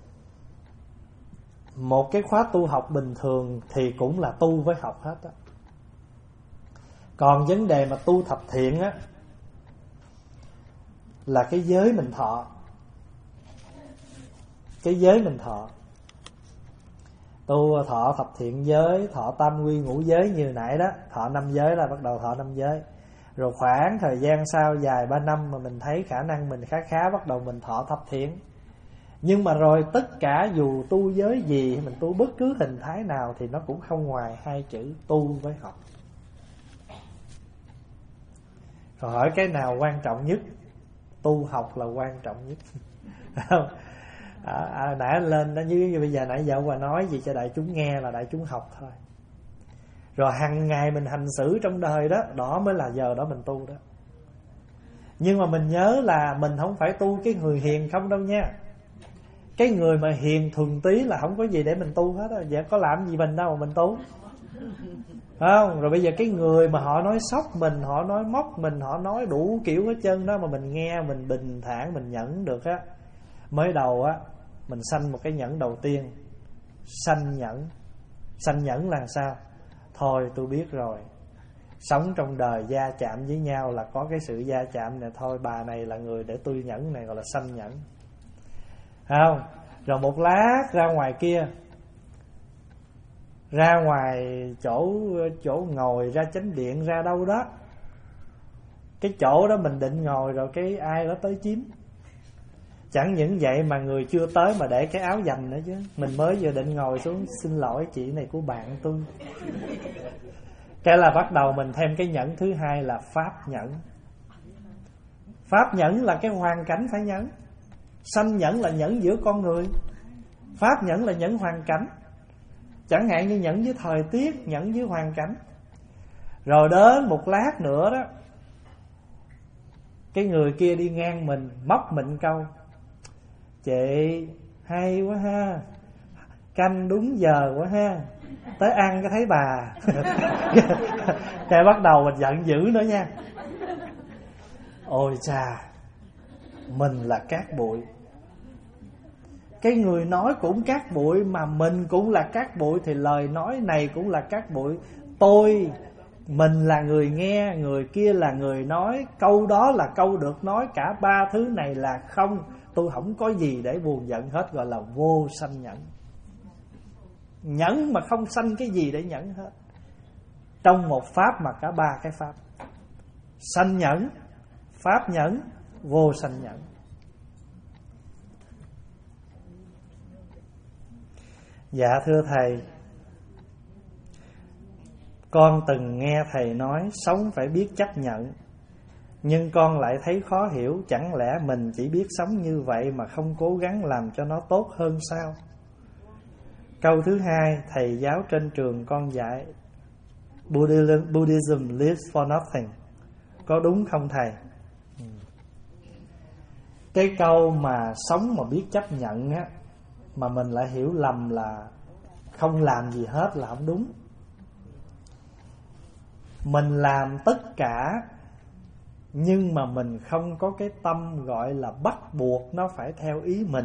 một cái khóa tu học bình thường thì cũng là tu với học hết á. Còn vấn đề mà tu thập thiện á là cái giới mình thọ. Cái giới mình thọ tu thọ thập thiện giới, thọ tam quy ngũ giới như nãy đó, thọ năm giới là bắt đầu thọ năm giới. Rồi khoảng thời gian sau dài ba năm mà mình thấy khả năng mình khá khá, bắt đầu mình thọ thập thiện. Nhưng mà rồi tất cả dù tu giới gì, mình tu bất cứ hình thái nào thì nó cũng không ngoài hai chữ tu với học. Rồi hỏi cái nào quan trọng nhất? Tu học là quan trọng nhất. à, à, nãy lên đó, như bây giờ nãy giờ Hòa nói gì cho đại chúng nghe là đại chúng học thôi. Rồi hàng ngày mình hành xử trong đời đó, đó mới là giờ đó mình tu đó. Nhưng mà mình nhớ là mình không phải tu cái người hiền không đâu nha. Cái người mà hiền thuần túy là không có gì để mình tu hết á. Vậy có làm gì mình đâu mà mình tu, phải không? Rồi bây giờ cái người mà họ nói sốc mình, họ nói móc mình, họ nói đủ kiểu hết trơn đó, mà mình nghe mình bình thản, mình nhẫn được á. Mới đầu á mình sanh một cái nhẫn đầu tiên, sanh nhẫn. Sanh nhẫn là sao? Thôi tôi biết rồi, sống trong đời gia chạm với nhau là có cái sự gia chạm này, thôi bà này là người để tôi nhẫn này, gọi là sanh nhẫn, không? Rồi một lát ra ngoài kia, ra ngoài chỗ chỗ ngồi, ra chánh điện, ra đâu đó, cái chỗ đó mình định ngồi rồi cái ai đó tới chiếm. Chẳng những vậy mà người chưa tới mà để cái áo dành nữa chứ. Mình mới vừa định ngồi xuống, xin lỗi chị này của bạn tôi. Cái là bắt đầu mình thêm cái nhẫn thứ hai là pháp nhẫn. Pháp nhẫn là cái hoàn cảnh phải nhẫn. Sanh nhẫn là nhẫn giữa con người, pháp nhẫn là nhẫn hoàn cảnh. Chẳng hạn như nhẫn với thời tiết, nhẫn với hoàn cảnh. Rồi đến một lát nữa đó, cái người kia đi ngang mình, móc mình câu: chị hay quá ha, canh đúng giờ quá ha, tới ăn cái thấy bà. Cái bắt đầu mình giận dữ nữa nha. Ôi chà, mình là cát bụi, cái người nói cũng cát bụi, mà mình cũng là cát bụi, thì lời nói này cũng là cát bụi. Tôi, mình là người nghe, người kia là người nói, câu đó là câu được nói, cả ba thứ này là không. Tôi không có gì để buồn giận hết, gọi là vô sanh nhẫn. Nhẫn mà không sanh cái gì để nhẫn hết. Trong một pháp mà cả ba cái pháp: sanh nhẫn, pháp nhẫn, vô sanh nhẫn. Dạ thưa thầy, con từng nghe thầy nói sống phải biết chấp nhận, nhưng con lại thấy khó hiểu. Chẳng lẽ mình chỉ biết sống như vậy mà không cố gắng làm cho nó tốt hơn sao? Câu thứ hai, thầy giáo trên trường con dạy Buddhism, Buddhism lives for nothing. Có đúng không thầy? Cái câu mà sống mà biết chấp nhận á, mà mình lại hiểu lầm là không làm gì hết là không đúng. Mình làm tất cả, nhưng mà mình không có cái tâm gọi là bắt buộc nó phải theo ý mình.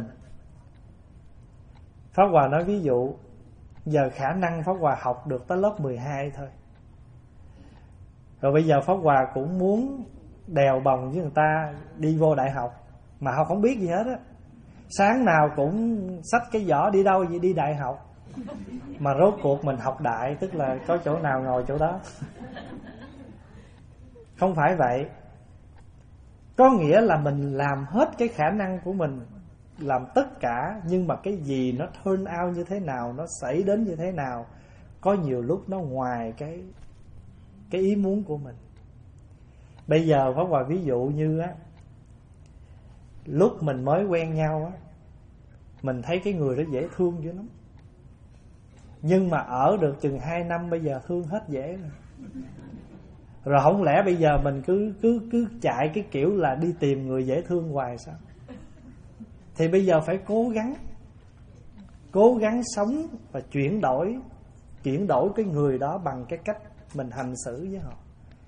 Pháp Hòa nói ví dụ, giờ khả năng Pháp Hòa học được tới lớp mười hai thôi, rồi bây giờ Pháp Hòa cũng muốn đèo bồng với người ta đi vô đại học, mà học không biết gì hết á. Sáng nào cũng xách cái giỏ đi đâu vậy, đi đại học. Mà rốt cuộc mình học đại, tức là có chỗ nào ngồi chỗ đó. Không phải vậy. Có nghĩa là mình làm hết cái khả năng của mình, làm tất cả, nhưng mà cái gì nó turn out như thế nào, nó xảy đến như thế nào, có nhiều lúc nó ngoài cái cái ý muốn của mình. Bây giờ Pháp Hòa ví dụ như á, lúc mình mới quen nhau á, mình thấy cái người đó dễ thương dữ lắm. Nhưng mà ở được chừng hai năm bây giờ thương hết dễ rồi. Rồi không lẽ bây giờ mình cứ cứ cứ chạy cái kiểu là đi tìm người dễ thương hoài sao? Thì bây giờ phải cố gắng Cố gắng sống và chuyển đổi Chuyển đổi cái người đó bằng cái cách mình hành xử với họ.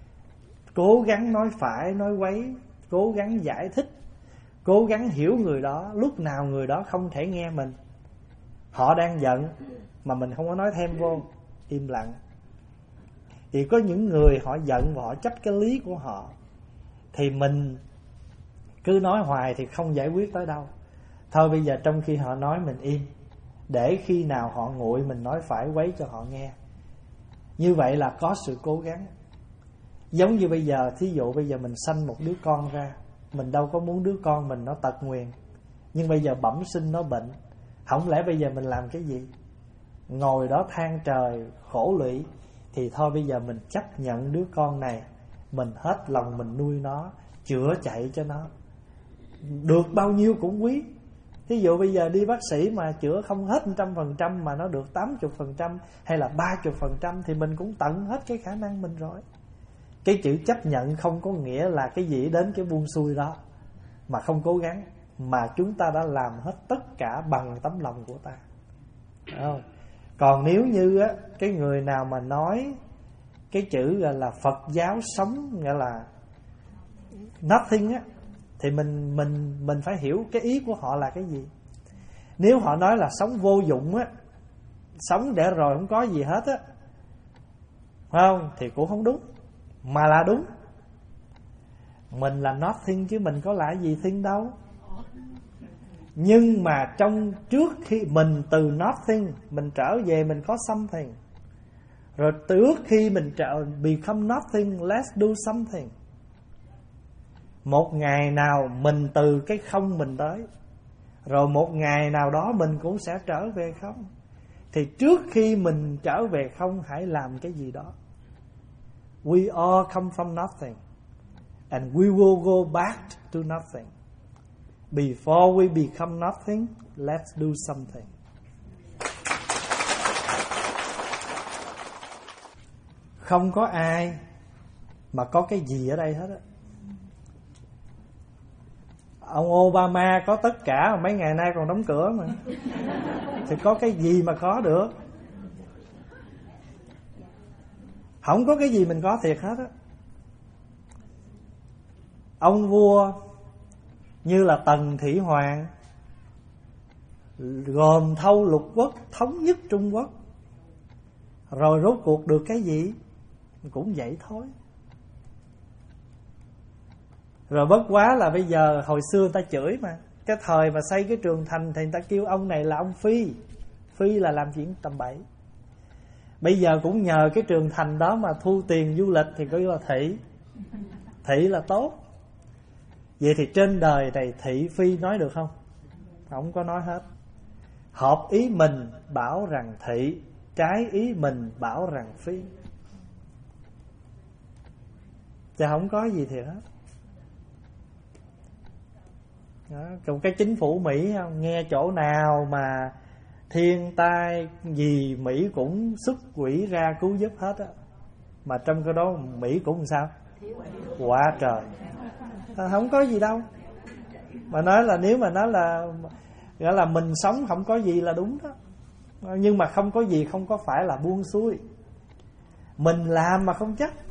Cố gắng nói phải, nói quấy, cố gắng giải thích, cố gắng hiểu người đó. Lúc nào người đó không thể nghe mình, họ đang giận mà mình không có nói thêm vô, im lặng. Thì có những người họ giận và họ chấp cái lý của họ, thì mình cứ nói hoài thì không giải quyết tới đâu. Thôi bây giờ trong khi họ nói mình im, để khi nào họ nguội mình nói phải quấy cho họ nghe. Như vậy là có sự cố gắng. Giống như bây giờ, thí dụ bây giờ mình sanh một đứa con ra, mình đâu có muốn đứa con mình nó tật nguyền, nhưng bây giờ bẩm sinh nó bệnh. Không lẽ bây giờ mình làm cái gì? Ngồi đó than trời khổ lụy. Thì thôi bây giờ mình chấp nhận đứa con này, mình hết lòng mình nuôi nó, chữa chạy cho nó, được bao nhiêu cũng quý. Thí dụ bây giờ đi bác sĩ mà chữa không hết một trăm phần trăm, mà nó được tám mươi phần trăm hay là ba mươi phần trăm, thì mình cũng tận hết cái khả năng mình rồi. Cái chữ chấp nhận không có nghĩa là cái gì đến cái buông xuôi đó mà không cố gắng, mà chúng ta đã làm hết tất cả bằng tấm lòng của ta. Đúng không? Còn nếu như á, cái người nào mà nói cái chữ gọi là Phật giáo sống, gọi là nothing á, thì mình mình mình phải hiểu cái ý của họ là cái gì. Nếu họ nói là sống vô dụng á, sống để rồi không có gì hết á, phải không? Thì cũng không đúng, mà là đúng. Mình là nothing chứ mình có là gì thing đâu. Nhưng mà trong trước khi mình từ nothing mình trở về mình có something. Rồi trước khi mình trở become nothing, let's do something. Một ngày nào mình từ cái không mình tới, rồi một ngày nào đó mình cũng sẽ trở về không. Thì trước khi mình trở về không, hãy làm cái gì đó. We all come from nothing, and we will go back to nothing. Before we become nothing, let's do something. Không có ai mà có cái gì ở đây hết á. Ông Obama có tất cả mà mấy ngày nay còn đóng cửa mà. Thì có cái gì mà có được? Không có cái gì mình có thiệt hết á. Ông vua như là Tần Thủy Hoàng gồm thâu lục quốc, thống nhất Trung Quốc, rồi rốt cuộc được cái gì? Cũng vậy thôi. Rồi bất quá là bây giờ, hồi xưa người ta chửi mà, cái thời mà xây cái trường thành thì người ta kêu ông này là ông Phi. Phi là làm chuyện tầm bậy. Bây giờ cũng nhờ cái trường thành đó mà thu tiền du lịch thì coi là thị. Thị là tốt. Vậy thì trên đời này thị phi nói được không? Không có nói hết. Hợp ý mình bảo rằng thị, trái ý mình bảo rằng phi. Chứ không có gì thiệt hết. Đó. Còn cái chính phủ Mỹ không, nghe chỗ nào mà thiên tai gì Mỹ cũng xuất quỹ ra cứu giúp hết á. Mà trong cái đó Mỹ cũng làm sao? Quá trời. Không có gì đâu. Mà nói là nếu mà nói là gọi là mình sống không có gì là đúng đó. Nhưng mà không có gì không có phải là buông xuôi. Mình làm mà không chắc.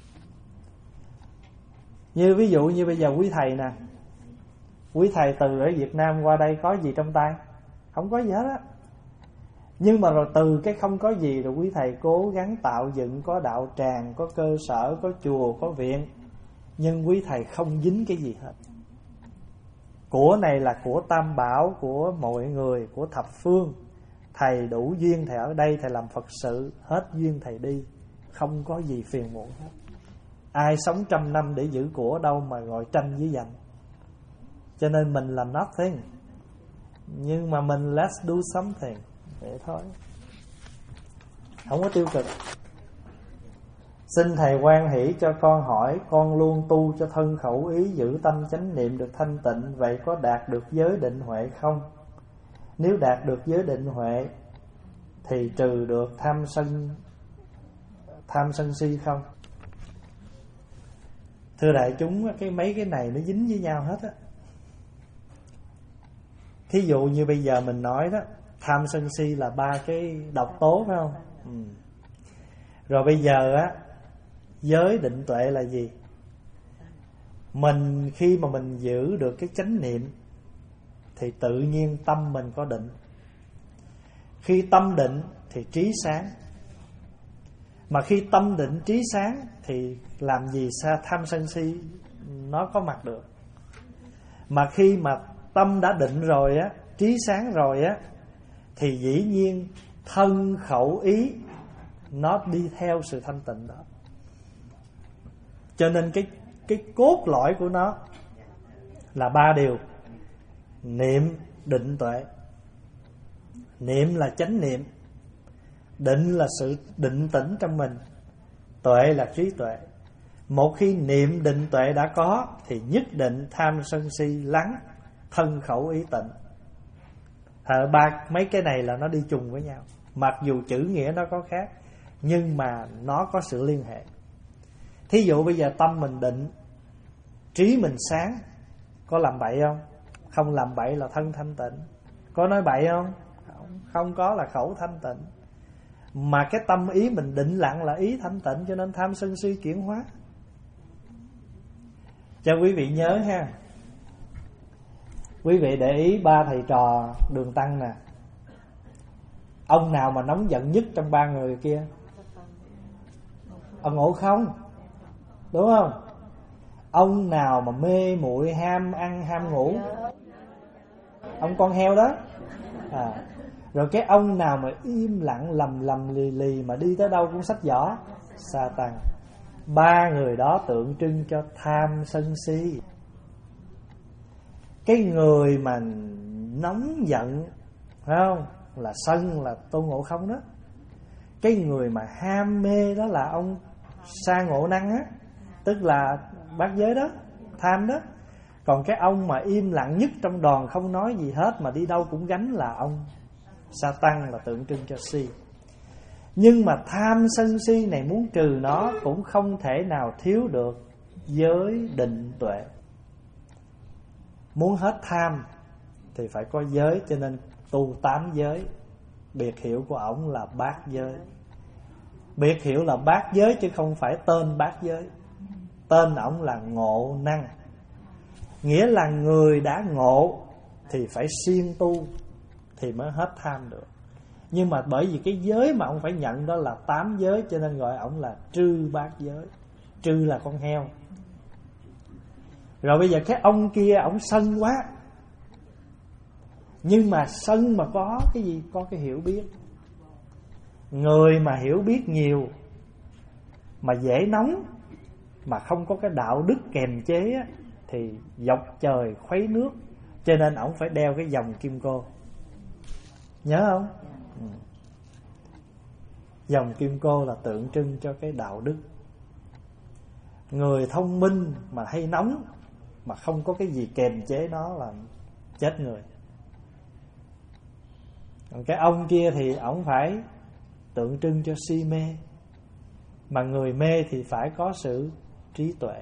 Như ví dụ như bây giờ quý thầy nè, quý thầy từ ở Việt Nam qua đây có gì trong tay? Không có gì hết á. Nhưng mà rồi từ cái không có gì, rồi quý thầy cố gắng tạo dựng, có đạo tràng, có cơ sở, có chùa, có viện. Nhưng quý thầy không dính cái gì hết. Của này là của Tam Bảo, của mọi người, của thập phương. Thầy đủ duyên thầy ở đây, thầy làm Phật sự, hết duyên thầy đi. Không có gì phiền muộn hết. Ai sống trăm năm để giữ của đâu mà ngồi tranh với giành. Cho nên mình là nothing, nhưng mà mình let's do something. Vậy thôi, không có tiêu cực. Xin Thầy hoan hỷ cho con hỏi, con luôn tu cho thân khẩu ý, giữ tâm chánh niệm được thanh tịnh, vậy có đạt được giới định huệ không? Nếu đạt được giới định huệ thì trừ được tham sân tham sân si không? Thưa đại chúng, cái mấy cái này nó dính với nhau hết á. Thí dụ như bây giờ mình nói đó, tham sân si là ba cái độc tố, phải không? Ừ. Rồi bây giờ á, giới định tuệ là gì? Mình khi mà mình giữ được cái chánh niệm thì tự nhiên tâm mình có định. Khi tâm định thì trí sáng. Mà khi tâm định trí sáng thì làm gì sao tham sân si nó có mặt được. Mà khi mà tâm đã định rồi á, trí sáng rồi á, thì dĩ nhiên thân khẩu ý nó đi theo sự thanh tịnh đó. Cho nên cái cái cốt lõi của nó là ba điều: niệm, định, tuệ. Niệm là chánh niệm, định là sự định tĩnh trong mình, tuệ là trí tuệ. Một khi niệm định tuệ đã có thì nhất định tham sân si lắng, thân khẩu ý tịnh. Thợ ba mấy cái này là nó đi chung với nhau. Mặc dù chữ nghĩa nó có khác, nhưng mà nó có sự liên hệ. Thí dụ bây giờ tâm mình định, trí mình sáng, có làm bậy không? Không làm bậy là thân thanh tịnh. Có nói bậy không? Không, không có là khẩu thanh tịnh. Mà cái tâm ý mình định lặng là ý thanh tịnh, cho nên tham sân si chuyển hóa. Cho quý vị nhớ ha. Quý vị để ý ba thầy trò Đường Tăng nè, ông nào mà nóng giận nhất trong ba người kia? Ông Ngộ Không, đúng không? Ông nào mà mê muội ham ăn ham ngủ? Ông con heo đó. À, rồi cái ông nào mà im lặng lầm lầm lì lì mà đi tới đâu cũng xách giỏ? Sa Tăng. Ba người đó tượng trưng cho tham sân si. Cái người mà nóng giận, phải không, là sân, là Tôn Ngộ Không đó. Cái người mà ham mê đó là ông Sa Ngộ Năng á, tức là bát giới đó, tham đó. Còn cái ông mà im lặng nhất trong đoàn, không nói gì hết mà đi đâu cũng gánh là ông Sa Tăng, là tượng trưng cho si. Nhưng mà tham sân si này muốn trừ nó cũng không thể nào thiếu được giới định tuệ. Muốn hết tham thì phải có giới, cho nên tu tám giới. Biệt hiệu của ổng là bát giới. Biệt hiệu là bát giới chứ không phải tên bát giới. Tên ổng là Ngộ Năng, nghĩa là người đã ngộ thì phải siêng tu thì mới hết tham được. Nhưng mà bởi vì cái giới mà ông phải nhận đó là tám giới, cho nên gọi ổng là trư bát giới. Trư là con heo. Rồi bây giờ cái ông kia ổng sân quá, nhưng mà sân mà có cái gì? Có cái hiểu biết. Người mà hiểu biết nhiều mà dễ nóng, mà không có cái đạo đức kềm chế á, thì dọc trời khuấy nước. Cho nên ổng phải đeo cái vòng kim cô. Nhớ không? Ừ. Vòng kim cô là tượng trưng cho cái đạo đức. Người thông minh mà hay nóng mà không có cái gì kềm chế nó là chết người. Còn cái ông kia thì ổng phải tượng trưng cho si mê. Mà người mê thì phải có sự trí tuệ.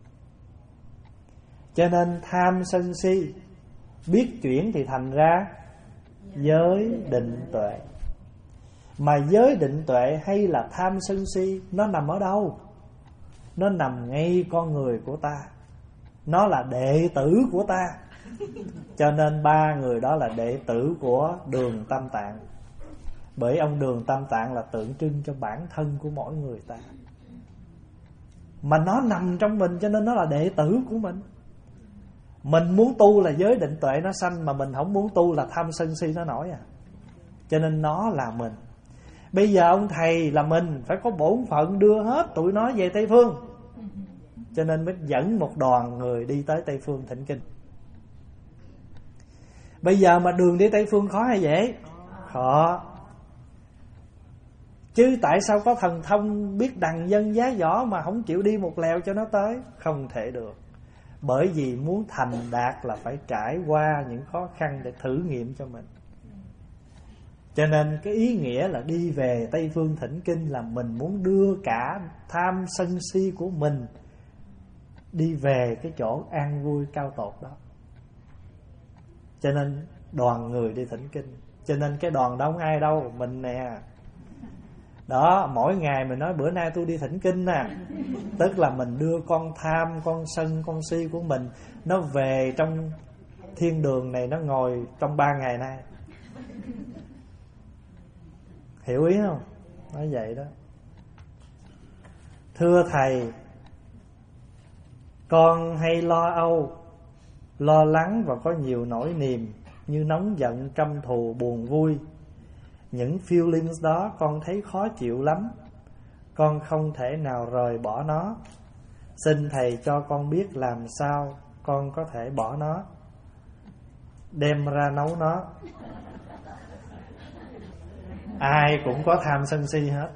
Cho nên tham sân si biết chuyển thì thành ra giới định tuệ. Mà giới định tuệ hay là tham sân si, nó nằm ở đâu? Nó nằm ngay con người của ta. Nó là đệ tử của ta. Cho nên ba người đó là đệ tử của Đường Tam Tạng. Bởi ông Đường Tam Tạng là tượng trưng cho bản thân của mỗi người ta. Mà nó nằm trong mình, cho nên nó là đệ tử của mình. Mình muốn tu là giới định tuệ nó sanh, mà mình không muốn tu là tham sân si nó nổi à. Cho nên nó là mình. Bây giờ ông thầy là mình phải có bổn phận đưa hết tụi nó về Tây Phương. cho nên mới dẫn một đoàn người đi tới Tây Phương thỉnh kinh. Bây giờ mà đường đi Tây Phương khó hay dễ? Khó. Chứ tại sao có thần thông biết đằng dân giá võ mà không chịu đi một lèo cho nó tới? Không thể được. Bởi vì muốn thành đạt là phải trải qua những khó khăn để thử nghiệm cho mình. Cho nên cái ý nghĩa là đi về Tây Phương thỉnh kinh là mình muốn đưa cả tham sân si của mình đi về cái chỗ an vui cao tột đó. Cho nên đoàn người đi thỉnh kinh. Cho nên cái đoàn đó không ai đâu, mình nè. Đó, mỗi ngày mình nói bữa nay tôi đi thỉnh kinh nè. Tức là mình đưa con tham, con sân, con si của mình nó về trong thiên đường này, nó ngồi trong ba ngày nay. Hiểu ý không? Nói vậy đó. Thưa Thầy, con hay lo âu, lo lắng và có nhiều nỗi niềm như nóng giận, căm thù, buồn vui. Những feelings đó con thấy khó chịu lắm. Con không thể nào rời bỏ nó. Xin Thầy cho con biết làm sao con có thể bỏ nó, đem ra nấu nó. Ai cũng có tham sân si hết.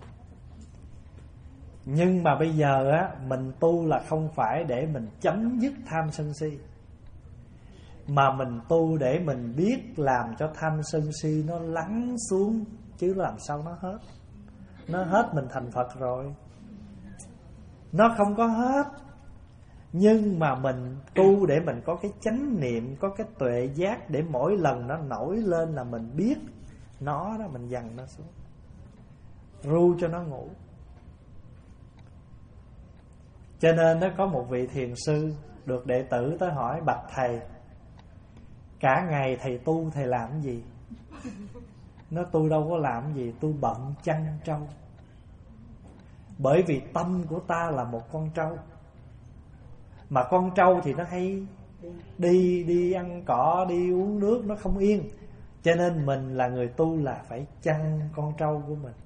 Nhưng mà bây giờ á, mình tu là không phải để mình chấm dứt tham sân si, mà mình tu để mình biết làm cho tham sân si nó lắng xuống. Chứ làm sao nó hết. Nó hết mình thành Phật rồi. Nó không có hết. Nhưng mà mình tu để mình có cái chánh niệm, có cái tuệ giác, để mỗi lần nó nổi lên là mình biết nó đó, mình dằn nó xuống, ru cho nó ngủ. Cho nên nó có một vị thiền sư được đệ tử tới hỏi: bạch Thầy, cả ngày Thầy tu Thầy làm cái gì? Nó: tôi đâu có làm gì, tôi bận chăn trâu. Bởi vì tâm của ta là một con trâu. Mà con trâu thì nó hay đi đi ăn cỏ, đi uống nước, nó không yên. Cho nên mình là người tu là phải chăn con trâu của mình.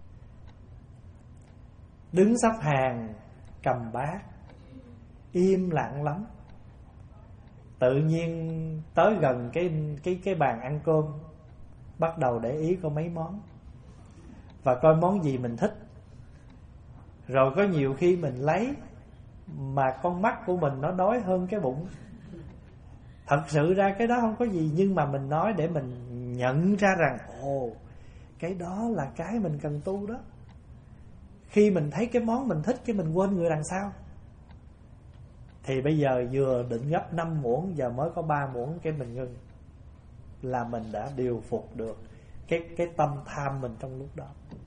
Đứng sắp hàng, cầm bát, im lặng lắm. Tự nhiên tới gần cái cái cái bàn ăn cơm, bắt đầu để ý có mấy món và coi món gì mình thích. Rồi có nhiều khi mình lấy mà con mắt của mình nó đói hơn cái bụng. Thật sự ra cái đó không có gì, nhưng mà mình nói để mình nhận ra rằng ồ, cái đó là cái mình cần tu đó. Khi mình thấy cái món mình thích, cái mình quên người đằng sau. Thì bây giờ vừa định gấp năm muỗng, giờ mới có ba muỗng, cái mình ngưng. Là mình đã điều phục được cái, cái tâm tham mình trong lúc đó.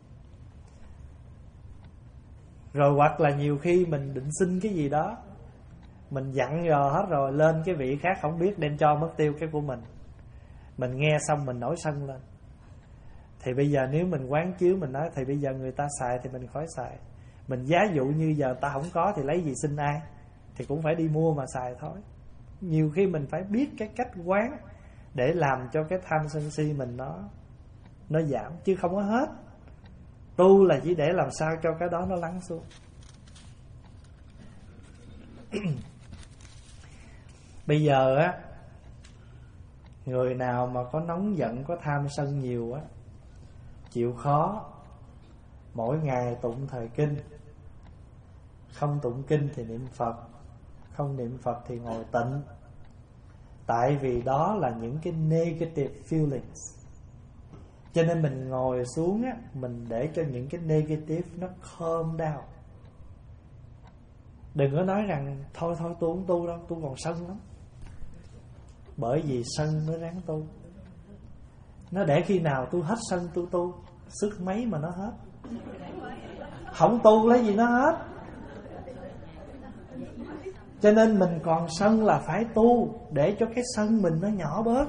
Rồi hoặc là nhiều khi mình định xin cái gì đó, mình dặn dò hết rồi, lên cái vị khác không biết đem cho mất tiêu cái của mình. Mình nghe xong mình nổi sân lên. Thì bây giờ nếu mình quán chiếu, mình nói thì bây giờ người ta xài thì mình khỏi xài. Mình giá dụ như giờ ta không có thì lấy gì xin ai, thì cũng phải đi mua mà xài thôi. Nhiều khi mình phải biết cái cách quán để làm cho cái tham sân si mình nó nó giảm, chứ không có hết. Tu là chỉ để làm sao cho cái đó nó lắng xuống. Bây giờ á, người nào mà có nóng giận, có tham sân nhiều á, chịu khó mỗi ngày tụng thời kinh. Không tụng kinh thì niệm Phật, không niệm Phật thì ngồi tịnh. Tại vì đó là những cái negative feelings. Cho nên mình ngồi xuống á, mình để cho những cái negative nó calm down. Đừng có nói rằng thôi thôi tôi không tu đâu, tôi còn sân lắm. Bởi vì sân mới ráng tu. Nó để khi nào tôi hết sân tôi tu. Sức mấy mà nó hết. Không tu lấy gì nó hết. Cho nên mình còn sân là phải tu, để cho cái sân mình nó nhỏ bớt.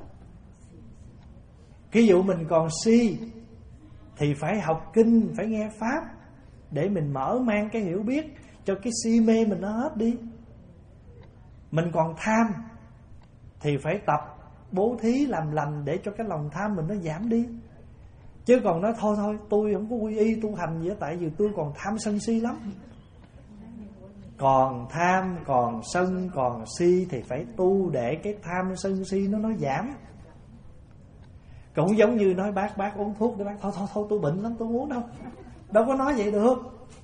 Ví dụ mình còn si thì phải học kinh, phải nghe pháp, để mình mở mang cái hiểu biết, cho cái si mê mình nó hết đi. Mình còn tham thì phải tập bố thí làm lành, để cho cái lòng tham mình nó giảm đi. Chứ còn nói thôi thôi tôi không có quy y tu hành gì hết, tại vì tôi còn tham sân si lắm. Còn tham, còn sân, còn si thì phải tu để cái tham sân si nó nó giảm. Cũng giống như nói bác bác uống thuốc để bác thôi thôi thôi tôi bệnh lắm tôi uống đâu. Đâu có nói vậy được.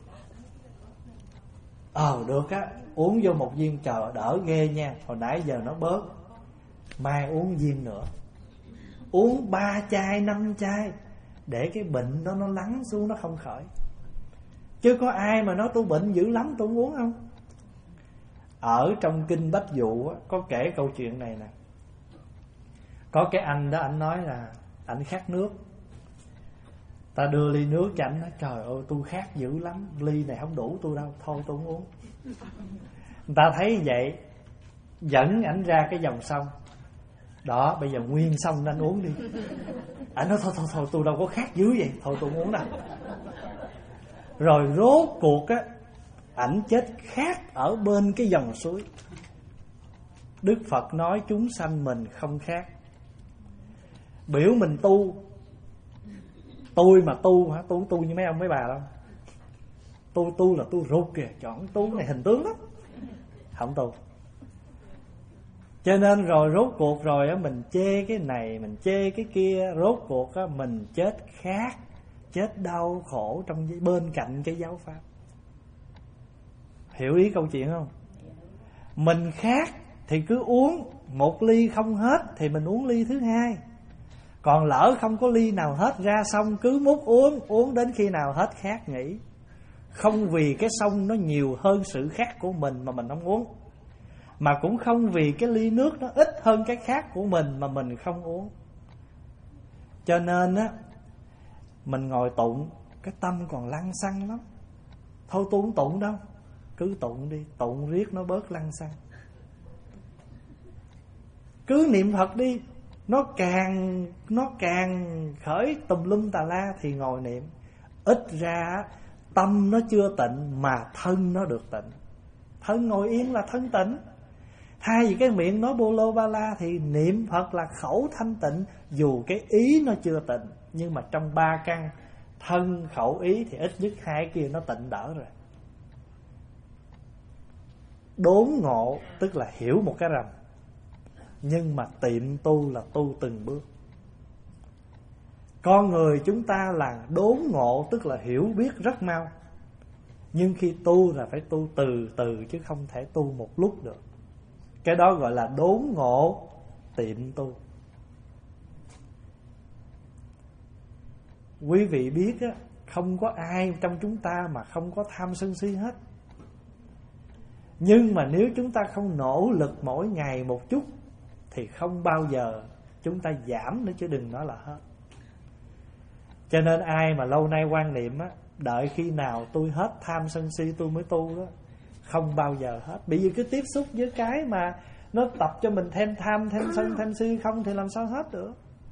Ờ được á, uống vô một viên trời đỡ ghê nha, hồi nãy giờ nó bớt, mai uống viên nữa. Uống ba chai, năm chai để cái bệnh đó nó lắng xuống, nó không khởi. Chứ có ai mà nói tôi bệnh dữ lắm tôi uống không? Ở trong kinh Bách Dụ á, có kể câu chuyện này nè. Có cái anh đó, anh nói là anh khát nước. Ta đưa ly nước cho anh, nói trời ơi tôi khát dữ lắm, ly này không đủ tôi đâu, thôi tôi không uống. Người ta thấy vậy dẫn ảnh ra cái dòng sông. Đó, bây giờ nguyên sông nên uống đi. Ảnh nói thôi thôi thôi tôi đâu có khát dữ vậy, thôi tôi không uống đâu. Rồi rốt cuộc á, ảnh chết khát ở bên cái dòng suối. Đức Phật nói chúng sanh mình không khác. Biểu mình tu, tôi mà tu hả, tôi tu như mấy ông mấy bà đâu. Tôi tu là tu ruột kìa, chọn tu này hình tướng lắm, không tu. Cho nên rồi rốt cuộc rồi á, mình chê cái này, mình chê cái kia, rốt cuộc á mình chết khát, chết đau khổ trong bên cạnh cái giáo pháp. Hiểu ý câu chuyện không? Mình khát thì cứ uống, một ly không hết thì mình uống ly thứ hai. Còn lỡ không có ly nào hết ra xong cứ múc uống, uống đến khi nào hết khát nghỉ. Không vì cái sông nó nhiều hơn sự khát của mình mà mình không uống, mà cũng không vì cái ly nước nó ít hơn cái khát của mình mà mình không uống. Cho nên á, mình ngồi tụng, cái tâm còn lăng xăng lắm. Thôi tôi không tụng đâu, cứ tụng đi, tụng riết nó bớt lăng xăng. Cứ niệm Phật đi, nó càng nó càng khởi tùm lum tà la thì ngồi niệm. Ít ra tâm nó chưa tịnh mà thân nó được tịnh. Thân ngồi yên là thân tịnh. Thay vì cái miệng nói bô lô ba la thì niệm Phật là khẩu thanh tịnh. Dù cái ý nó chưa tịnh, nhưng mà trong ba căn thân khẩu ý thì ít nhất hai kia nó tịnh đỡ rồi. Đốn ngộ tức là hiểu một cái rằm, nhưng mà tiệm tu là tu từng bước. Con người chúng ta là đốn ngộ tức là hiểu biết rất mau, nhưng khi tu là phải tu từ từ chứ không thể tu một lúc được. Cái đó gọi là đốn ngộ tiệm tu. Quý vị biết á, không có ai trong chúng ta mà không có tham sân si hết. Nhưng mà nếu chúng ta không nỗ lực mỗi ngày một chút thì không bao giờ chúng ta giảm nữa, chứ đừng nói là hết. Cho nên ai mà lâu nay quan niệm á, đợi khi nào tôi hết tham sân si tôi mới tu đó, không bao giờ hết. Bởi vì cứ tiếp xúc với cái mà nó tập cho mình thêm tham, thêm sân, thêm si không thì làm sao hết được.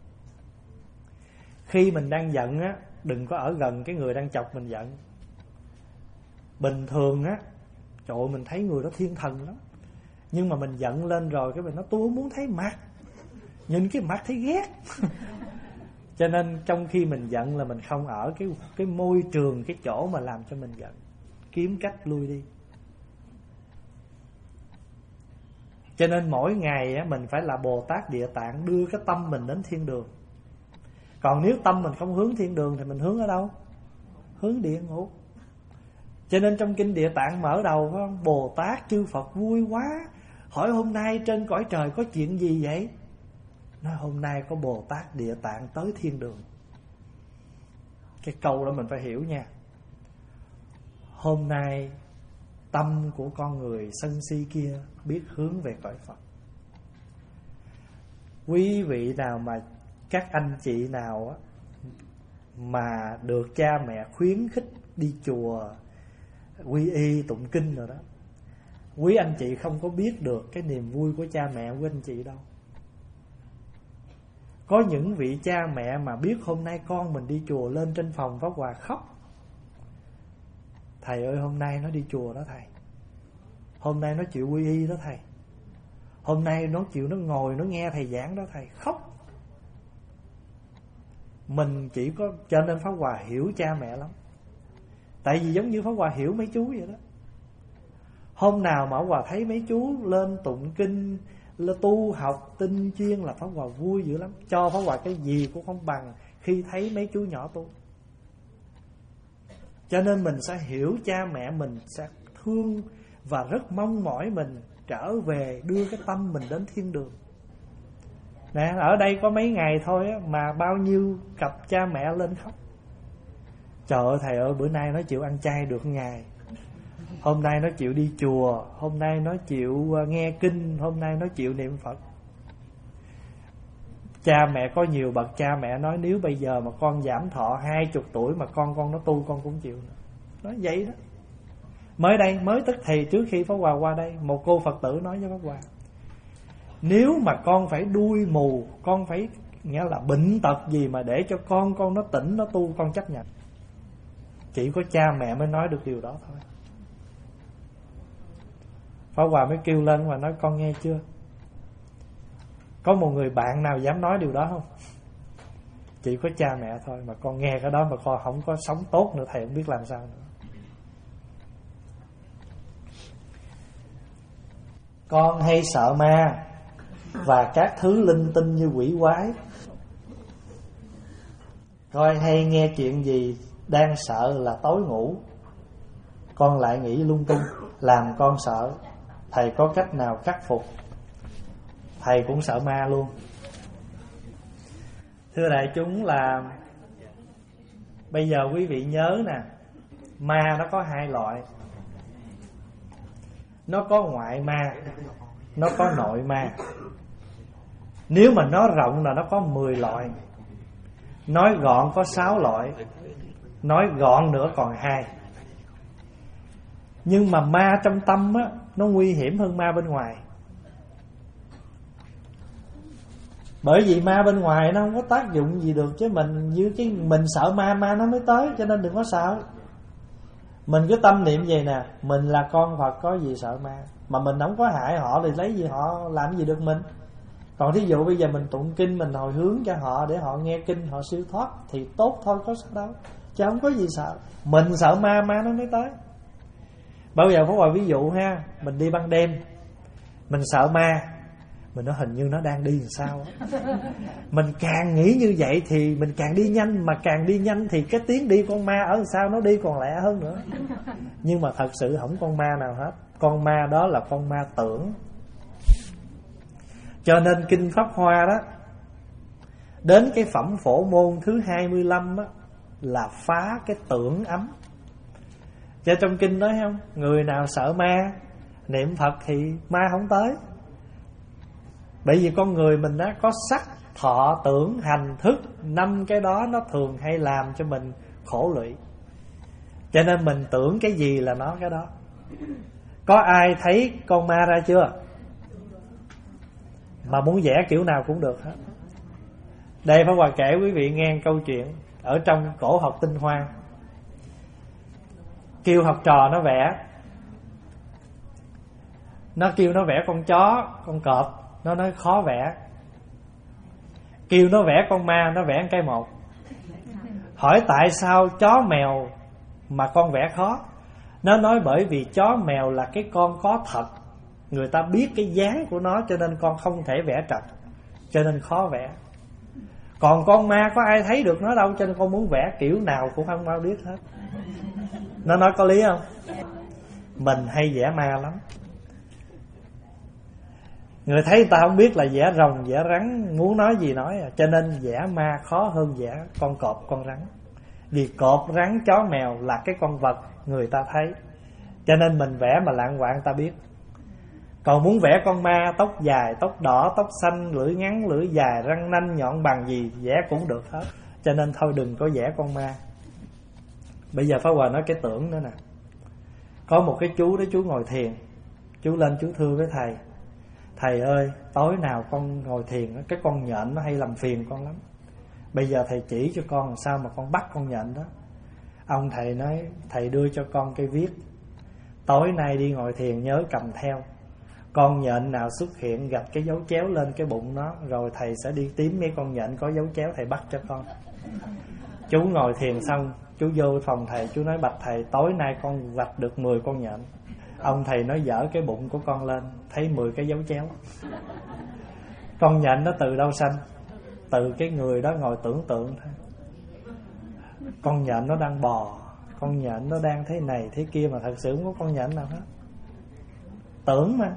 Khi mình đang giận á, đừng có ở gần cái người đang chọc mình giận. Bình thường á, trời ơi mình thấy người đó thiên thần lắm, nhưng mà mình giận lên rồi cái mình nói tôi không muốn thấy mặt, nhìn cái mặt thấy ghét. Cho nên trong khi mình giận là mình không ở cái cái môi trường, cái chỗ mà làm cho mình giận, kiếm cách lui đi. Cho nên mỗi ngày á, mình phải là Bồ Tát Địa Tạng đưa cái tâm mình đến thiên đường. Còn nếu tâm mình không hướng thiên đường thì mình hướng ở đâu? Hướng địa ngục. Cho nên trong kinh Địa Tạng mở đầu phải không? Bồ Tát chư Phật vui quá, hỏi hôm nay trên cõi trời có chuyện gì vậy? Nói hôm nay có Bồ Tát Địa Tạng tới thiên đường. Cái câu đó mình phải hiểu nha. Hôm nay tâm của con người sân si kia biết hướng về cõi Phật. Quý vị nào mà, các anh chị nào á, mà được cha mẹ khuyến khích đi chùa quy y tụng kinh rồi đó, quý anh chị không có biết được cái niềm vui của cha mẹ của anh chị đâu. Có những vị cha mẹ mà biết hôm nay con mình đi chùa lên trên phòng Pháp Hòa khóc. Thầy ơi hôm nay nó đi chùa đó thầy, hôm nay nó chịu quy y đó thầy, hôm nay nó chịu nó ngồi nó nghe thầy giảng đó thầy, khóc. Mình chỉ có, cho nên Pháp Hòa hiểu cha mẹ lắm. Tại vì giống như Pháp Hòa hiểu mấy chú vậy đó. Hôm nào mà Pháp Hòa thấy mấy chú lên tụng kinh, lên tu học tinh chuyên là Pháp Hòa vui dữ lắm. Cho Pháp Hòa cái gì cũng không bằng khi thấy mấy chú nhỏ tu. Cho nên mình sẽ hiểu cha mẹ mình, sẽ thương và rất mong mỏi mình trở về đưa cái tâm mình đến thiên đường. Nè, ở đây có mấy ngày thôi á, mà bao nhiêu cặp cha mẹ lên khóc. Trời ơi thầy ơi, bữa nay nó chịu ăn chay được ngày, hôm nay nó chịu đi chùa, hôm nay nó chịu nghe kinh, hôm nay nó chịu niệm Phật. Cha mẹ có nhiều bậc cha mẹ nói nếu bây giờ mà con giảm thọ hai chục tuổi mà con con nó tu con cũng chịu. Nói vậy đó. Mới đây, mới tức thì trước khi Pháp Hòa qua đây, một cô Phật tử nói với Pháp Hòa, nếu mà con phải đuôi mù, con phải nghĩa là bệnh tật gì mà để cho con con nó tỉnh nó tu, con chấp nhận. Chỉ có cha mẹ mới nói được điều đó thôi. Pháp Hòa mới kêu lên và nói con nghe chưa? Có một người bạn nào dám nói điều đó không? Chỉ có cha mẹ thôi. Mà con nghe cái đó mà con không có sống tốt nữa, thầy không biết làm sao nữa. Con hay sợ ma và các thứ linh tinh như quỷ quái. Coi hay nghe chuyện gì đang sợ là tối ngủ, con lại nghĩ lung tung, làm con sợ. Thầy có cách nào khắc phục? Thầy cũng sợ ma luôn. Thưa đại chúng là bây giờ quý vị nhớ nè, ma nó có hai loại. Nó có ngoại ma, nó có nội ma. Nếu mà nói rộng là nó có mười loại, nói gọn có sáu loại, nói gọn nữa còn hai. Nhưng mà ma trong tâm á, nó nguy hiểm hơn ma bên ngoài. Bởi vì ma bên ngoài nó không có tác dụng gì được, chứ mình như cái mình sợ ma, ma nó mới tới. Cho nên đừng có sợ. Mình cứ tâm niệm vậy nè, mình là con Phật có gì sợ ma. Mà mình không có hại họ thì lấy gì họ làm gì được mình. Còn thí dụ bây giờ mình tụng kinh, mình hồi hướng cho họ để họ nghe kinh, họ siêu thoát thì tốt thôi, có sao đâu. Chứ không có gì sợ. Mình sợ ma, ma nó mới tới. Bao giờ có vài ví dụ ha, mình đi ban đêm, mình sợ ma, mình nói hình như nó đang đi làm sao. Mình càng nghĩ như vậy thì mình càng đi nhanh, mà càng đi nhanh thì cái tiếng đi con ma ở sao nó đi còn lẹ hơn nữa. Nhưng mà thật sự không con ma nào hết. Con ma đó là con ma tưởng. Cho nên Kinh Pháp Hoa đó, đến cái phẩm Phổ Môn thứ hai mươi lăm á, là phá cái tưởng ấm. Cho trong kinh nói không, người nào sợ ma, niệm Phật thì ma không tới. Bởi vì con người mình đó có sắc, thọ, tưởng, hành, thức, năm cái đó nó thường hay làm cho mình khổ lụy. Cho nên mình tưởng cái gì là nó cái đó. Có ai thấy con ma ra chưa? Mà muốn vẽ kiểu nào cũng được hết. Đây Pháp Hòa kể quý vị nghe câu chuyện ở trong Cổ Học Tinh Hoa. Kêu học trò nó vẽ, nó kêu nó vẽ con chó, con cọp, nó nói khó vẽ. Kêu nó vẽ con ma, nó vẽ cái một. Hỏi tại sao chó mèo mà con vẽ khó? Nó nói bởi vì chó mèo là cái con có thật, người ta biết cái dáng của nó, cho nên con không thể vẽ trật, cho nên khó vẽ. Còn con ma có ai thấy được nó đâu, cho nên con muốn vẽ kiểu nào cũng không bao biết hết. Nó nói có lý không? Mình hay vẽ ma lắm. Người thấy người ta không biết là vẽ rồng, vẽ rắn, muốn nói gì nói à. Cho nên vẽ ma khó hơn vẽ con cọp, con rắn. Vì cọp, rắn, chó, mèo là cái con vật người ta thấy, cho nên mình vẽ mà lạng quạng ta biết. Còn muốn vẽ con ma, tóc dài, tóc đỏ, tóc xanh, lưỡi ngắn, lưỡi dài, răng nanh, nhọn bằng gì, vẽ cũng được hết. Cho nên thôi đừng có vẽ con ma. Bây giờ Pháp Hòa nói cái tưởng nữa nè. Có một cái chú đó, chú ngồi thiền. Chú lên chú thưa với thầy: thầy ơi, tối nào con ngồi thiền, cái con nhện nó hay làm phiền con lắm. Bây giờ thầy chỉ cho con làm sao mà con bắt con nhện đó. Ông thầy nói: thầy đưa cho con cây viết, tối nay đi ngồi thiền nhớ cầm theo. Con nhện nào xuất hiện gạch cái dấu chéo lên cái bụng nó, rồi thầy sẽ đi tím mấy con nhện có dấu chéo, thầy bắt cho con. Chú ngồi thiền xong, chú vô phòng thầy, chú nói: bạch thầy, tối nay con vạch được mười con nhện. Ông thầy nói dở cái bụng của con lên, thấy mười cái dấu chéo. Con nhện nó từ đâu sanh? Từ cái người đó ngồi tưởng tượng thôi. Con nhện nó đang bò, con nhện nó đang thế này thế kia, mà thật sự không có con nhện nào hết. Tưởng mà.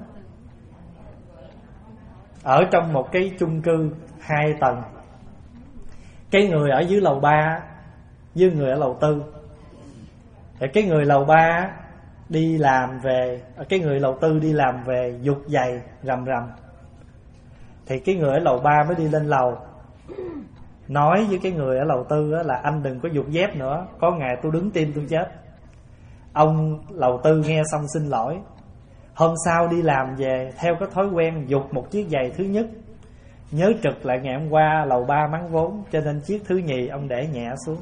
Ở trong một cái chung cư hai tầng, cái người ở dưới lầu ba với người ở lầu tư. Thì cái người lầu ba đi làm về, cái người lầu tư đi làm về giục giày rầm rầm. Thì cái người ở lầu ba mới đi lên lầu nói với cái người ở lầu tư là anh đừng có giục dép nữa, có ngày tôi đứng tim tôi chết. Ông lầu tư nghe xong xin lỗi. Hôm sau đi làm về, theo cái thói quen giục một chiếc giày thứ nhất, nhớ trực lại ngày hôm qua lầu ba mắng vốn, cho nên chiếc thứ nhì ông để nhẹ xuống.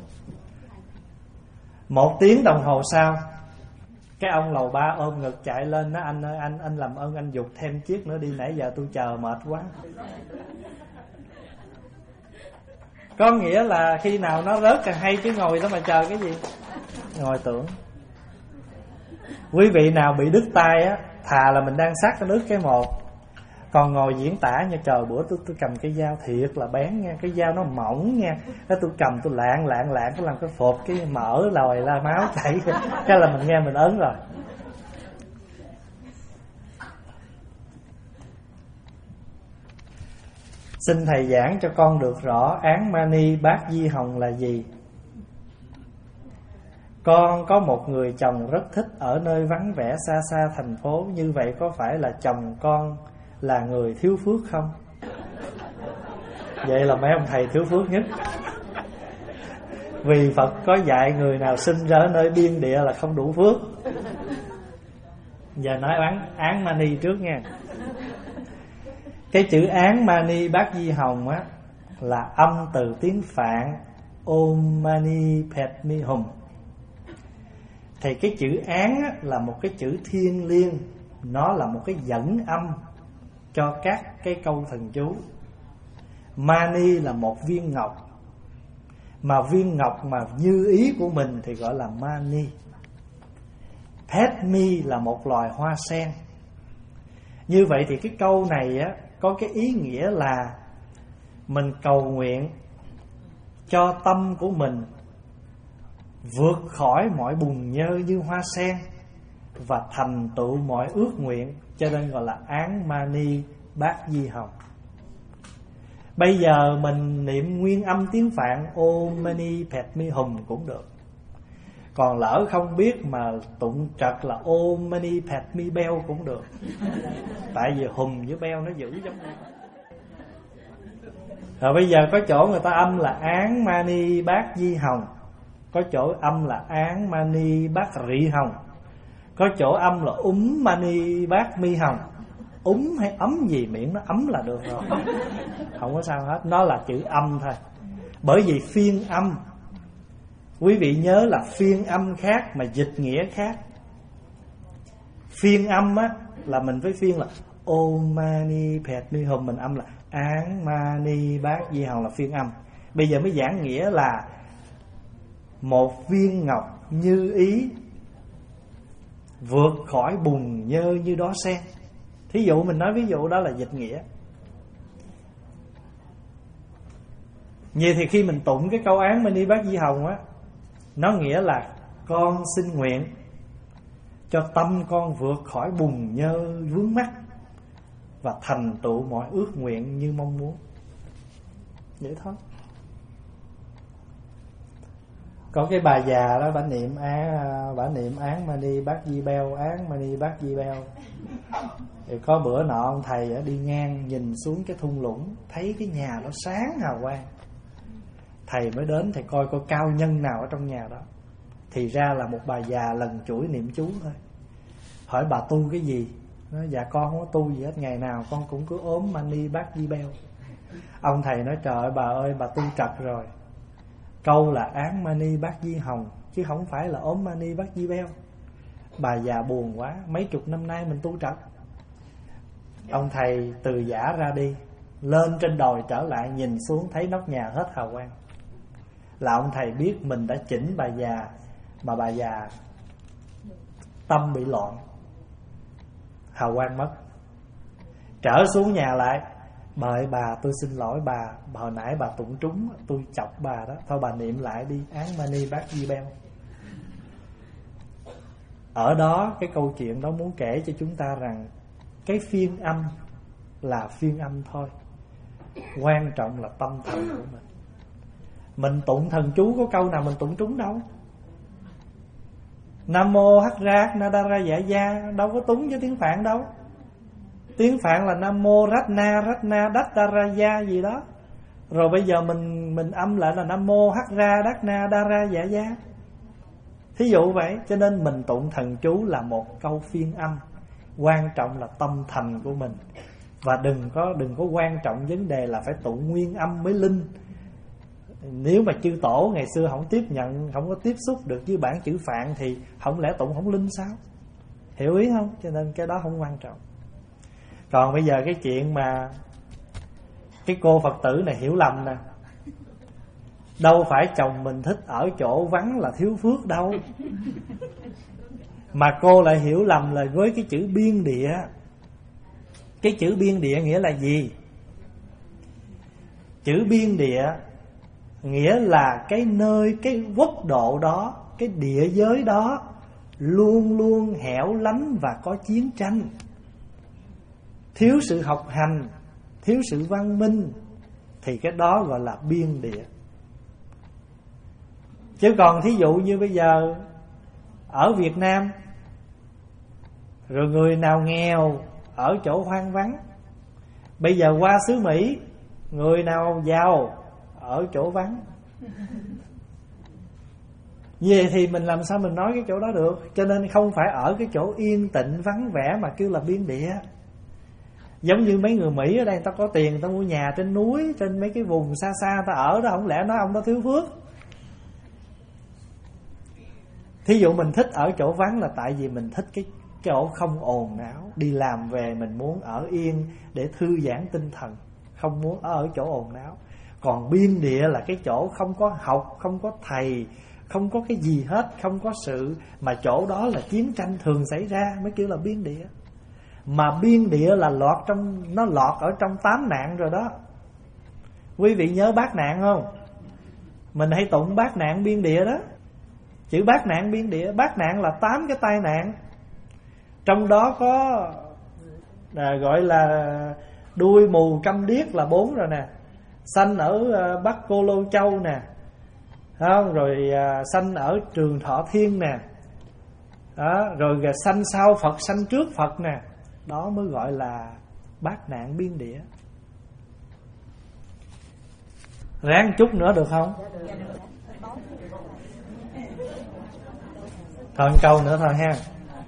Một tiếng đồng hồ sau, cái ông lầu ba ôm ngực chạy lên nói anh ơi, anh anh làm ơn anh giục thêm chiếc nữa đi, nãy giờ tôi chờ mệt quá. Có nghĩa là khi nào nó rớt càng hay, chứ ngồi đó mà chờ cái gì, ngồi tưởng. Quý vị nào bị đứt tay á, thà là mình đang sát cái đứt cái một, còn ngồi diễn tả nha, trời bữa tôi tôi cầm cái dao thiệt là bén nha, cái dao nó mỏng nha, cái tôi cầm tôi lạng lạng lạng cái làm cái phột cái mỡ lòi la máu chảy, cái là mình nghe mình ớn rồi. Xin thầy giảng cho con được rõ án mani bát di hồng là gì. Con có một người chồng rất thích ở nơi vắng vẻ xa xa thành phố, như vậy có phải là chồng con là người thiếu phước không? Vậy là mấy ông thầy thiếu phước nhất. Vì Phật có dạy người nào sinh ra ở nơi biên địa là không đủ phước. Giờ nói án, án mani trước nha. Cái chữ án mani bát di hồng á là âm từ tiếng Phạn Om Mani Padme Hum. Thì cái chữ án á, là một cái chữ thiêng liêng, nó là một cái dẫn âm cho các cái câu thần chú. Mani là một viên ngọc, mà viên ngọc mà như ý của mình thì gọi là mani. Padme là một loài hoa sen. Như vậy thì cái câu này á có cái ý nghĩa là mình cầu nguyện cho tâm của mình vượt khỏi mọi bùn nhơ như hoa sen và thành tựu mọi ước nguyện, cho nên gọi là án mani bát di hồng. Bây giờ mình niệm nguyên âm tiếng Phạn Om Mani Padme Hum cũng được. Còn lỡ không biết mà tụng trật là Om Mani Padme Beo cũng được. Tại vì hùm với beo nó giữ giống nhau. Rồi bây giờ có chỗ người ta âm là án mani bát di hồng, có chỗ âm là án mani bát rị hồng, có chỗ âm là úm mani bát mi hồng. Úm hay ấm gì miệng nó ấm là được rồi, không có sao hết, nó là chữ âm thôi. Bởi vì phiên âm, quý vị nhớ là phiên âm khác mà dịch nghĩa khác. Phiên âm á là mình phải phiên là Om Mani Padme Hum, mình âm là án mani bát di hồng là phiên âm. Bây giờ mới giảng nghĩa là một viên ngọc như ý vượt khỏi bùn nhơ như đó sen. Thí dụ mình nói ví dụ đó là dịch nghĩa. Vậy thì khi mình tụng cái câu án mani bát di hồng á, nó nghĩa là con xin nguyện cho tâm con vượt khỏi bùn nhơ vướng mắc và thành tựu mọi ước nguyện như mong muốn. Vậy thôi. Có cái bà già đó, bà niệm án, bà niệm án mani bát di beo, án mani bát di beo. Thì có bữa nọ ông thầy đi ngang nhìn xuống cái thung lũng, thấy cái nhà nó sáng hào quang. Thầy mới đến thầy coi coi cao nhân nào ở trong nhà đó. Thì ra là một bà già lần chuỗi niệm chú thôi. Hỏi bà tu cái gì? Nói dạ con không có tu gì hết, ngày nào con cũng cứ ốm mani bát di beo. Ông thầy nói trời ơi bà ơi, bà tu trật rồi. Câu là án mani bát di hồng chứ không phải là ốm mani bát di beo. Bà già buồn quá, mấy chục năm nay mình tu trật. Ông thầy từ giả ra đi, lên trên đồi trở lại nhìn xuống thấy nóc nhà hết hào quang. Là ông thầy biết mình đã chỉnh bà già, mà bà già tâm bị loạn. hào quang mất. Trở xuống nhà lại: bà ơi bà, tôi xin lỗi bà, hồi nãy bà tụng trúng, tôi chọc bà đó, thôi bà niệm lại đi, án mani bát di beo. Ở đó cái câu chuyện đó muốn kể cho chúng ta rằng cái phiên âm là phiên âm thôi, quan trọng là tâm thần của mình. Mình tụng thần chú có câu nào mình tụng trúng đâu. Nam mô Hắc Ra Nadara Dạ Gia đâu có túng với tiếng Phạn đâu. Tiếng Phạn là Nam mô Ratna Ratna Dattaraya gì đó. Rồi bây giờ mình mình âm lại là Nam mô Hắc Ra Datna Dara Dạ Gia. Thí dụ vậy. Cho nên mình tụng thần chú là một câu phiên âm, quan trọng là tâm thành của mình. Và đừng có đừng có quan trọng vấn đề là phải tụng nguyên âm mới linh. Nếu mà chư tổ ngày xưa không tiếp nhận, không có tiếp xúc được với bản chữ Phạn thì không lẽ tụng không linh sao? Hiểu ý không? Cho nên cái đó không quan trọng. Còn bây giờ cái chuyện mà cái cô Phật tử này hiểu lầm nè, đâu phải chồng mình thích ở chỗ vắng là thiếu phước đâu. Mà cô lại hiểu lầm là với cái chữ biên địa. Cái chữ biên địa nghĩa là gì? Chữ biên địa nghĩa là cái nơi, cái quốc độ đó, cái địa giới đó luôn luôn hẻo lánh và có chiến tranh, thiếu sự học hành, thiếu sự văn minh, thì cái đó gọi là biên địa. Chứ còn thí dụ như bây giờ ở Việt Nam, rồi người nào nghèo ở chỗ hoang vắng. Bây giờ qua xứ Mỹ, người nào giàu ở chỗ vắng. Vậy thì mình làm sao mình nói cái chỗ đó được? Cho nên không phải ở cái chỗ yên tĩnh vắng vẻ mà kêu là biên địa. Giống như mấy người Mỹ ở đây, người ta có tiền, người ta mua nhà trên núi, trên mấy cái vùng xa xa người ta ở đó, không lẽ nói ông đó thiếu phước? Thí dụ mình thích ở chỗ vắng là tại vì mình thích cái chỗ không ồn ào. Đi làm về mình muốn ở yên để thư giãn tinh thần, không muốn ở chỗ ồn ào. Còn biên địa là cái chỗ không có học, không có thầy, không có cái gì hết, không có sự, mà chỗ đó là chiến tranh thường xảy ra, mới kêu là biên địa. Mà biên địa là lọt trong, nó lọt ở trong tám nạn rồi đó. Quý vị nhớ bát nạn không? Mình hay tụng bát nạn biên địa đó. Chữ bát nạn biên địa, bát nạn là tám cái tai nạn. Trong đó có à, gọi là đuôi mù câm điếc là bốn rồi nè. Sanh ở uh, Bắc Cô Lô Châu nè, không? Rồi uh, sanh ở Trường Thọ Thiên nè đó, rồi uh, sanh sau Phật, sanh trước Phật nè. Đó mới gọi là bát nạn biên địa. Ráng chút nữa được không? Thôi một câu nữa thôi ha.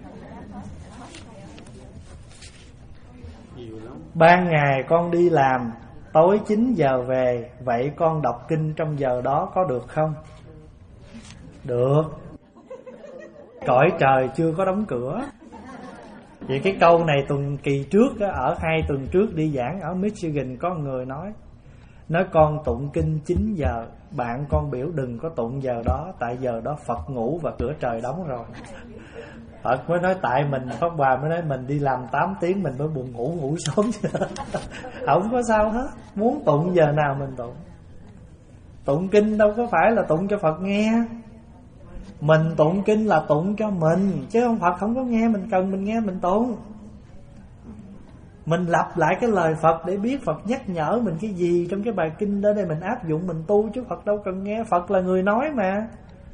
Ban ngày con đi làm, tối chín giờ về, vậy con đọc kinh trong giờ đó có được không? Được. Cõi trời chưa có đóng cửa. Vậy cái câu này tuần kỳ trước á, ở hai tuần trước đi giảng ở Michigan, có người nói Nói con tụng kinh chín giờ, bạn con biểu đừng có tụng giờ đó, tại giờ đó Phật ngủ và cửa trời đóng rồi. Phật mới nói tại mình, Pháp Hòa mới nói mình đi làm tám tiếng mình mới buồn ngủ, ngủ sớm chứ. Không có sao hết, muốn tụng giờ nào mình tụng. Tụng kinh đâu có phải là tụng cho Phật nghe. Mình tụng kinh là tụng cho mình, chứ không Phật không có nghe, mình cần mình nghe mình tụng. Mình lặp lại cái lời Phật để biết Phật nhắc nhở mình cái gì trong cái bài kinh đó để mình áp dụng mình tu, chứ Phật đâu cần nghe, Phật là người nói mà.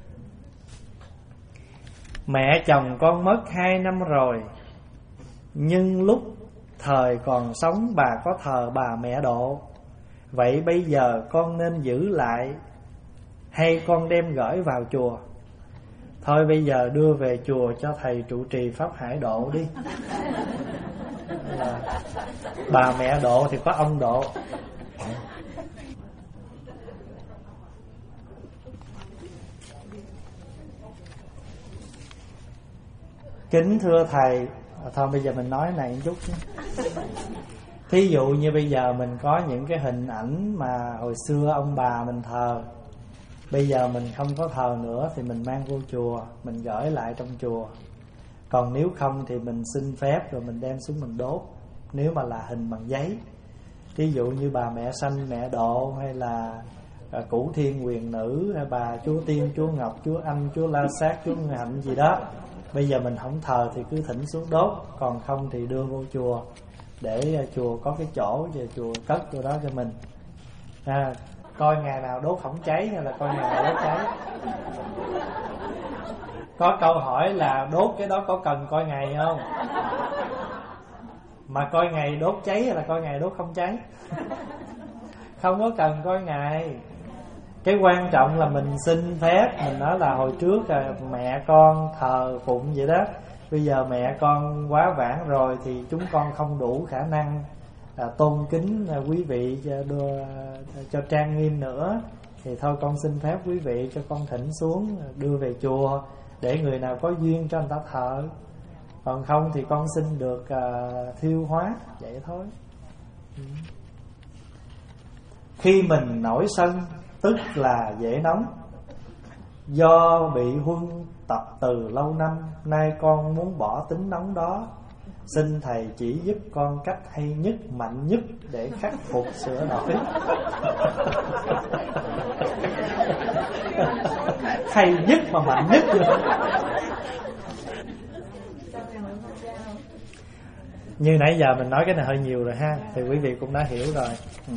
Mẹ chồng con mất hai năm rồi, nhưng lúc thời còn sống bà có thờ bà mẹ độ. Vậy bây giờ con nên giữ lại hay con đem gửi vào chùa? Thôi bây giờ đưa về chùa cho thầy trụ trì Pháp Hải độ đi. Là bà mẹ độ thì có ông độ. Kính thưa thầy, thôi bây giờ mình nói này một chút chứ. Thí dụ như bây giờ mình có những cái hình ảnh mà hồi xưa ông bà mình thờ, bây giờ mình không có thờ nữa thì mình mang vô chùa, mình gửi lại trong chùa. Còn nếu không thì mình xin phép rồi mình đem xuống mình đốt. Nếu mà là hình bằng giấy, ví dụ như bà mẹ Sanh, mẹ Độ, hay là à, Cửu Thiên Quyền Nữ, hay bà Chúa Tiên, Chúa Ngọc, Chúa Anh, Chúa La Sát, Chúa Hạnh gì đó, bây giờ mình không thờ thì cứ thỉnh xuống đốt. Còn không thì đưa vô chùa, để chùa có cái chỗ và chùa cất vô đó cho mình. à, Coi ngày nào đốt không cháy hay là coi ngày nào đốt cháy. Có câu hỏi là đốt cái đó có cần coi ngày không? Mà coi ngày đốt cháy hay là coi ngày đốt không cháy? Không có cần coi ngày. Cái quan trọng là mình xin phép. Mình nói là hồi trước là mẹ con thờ phụng vậy đó, bây giờ mẹ con quá vãng rồi thì chúng con không đủ khả năng à, tôn kính à, quý vị cho, đưa, cho trang nghiêm nữa, thì thôi con xin phép quý vị cho con thỉnh xuống đưa về chùa để người nào có duyên cho người ta thờ. Còn không thì con xin được uh, thiêu hóa, vậy thôi. ừ. Khi mình nổi sân tức là dễ nóng, do bị huân tập từ lâu năm, nay con muốn bỏ tính nóng đó. Xin thầy chỉ giúp con cách hay nhất, mạnh nhất để khắc phục sửa đổi. Hay nhất mà mạnh nhất nữa. Như nãy giờ mình nói cái này hơi nhiều rồi ha, thì quý vị cũng đã hiểu rồi. ừ.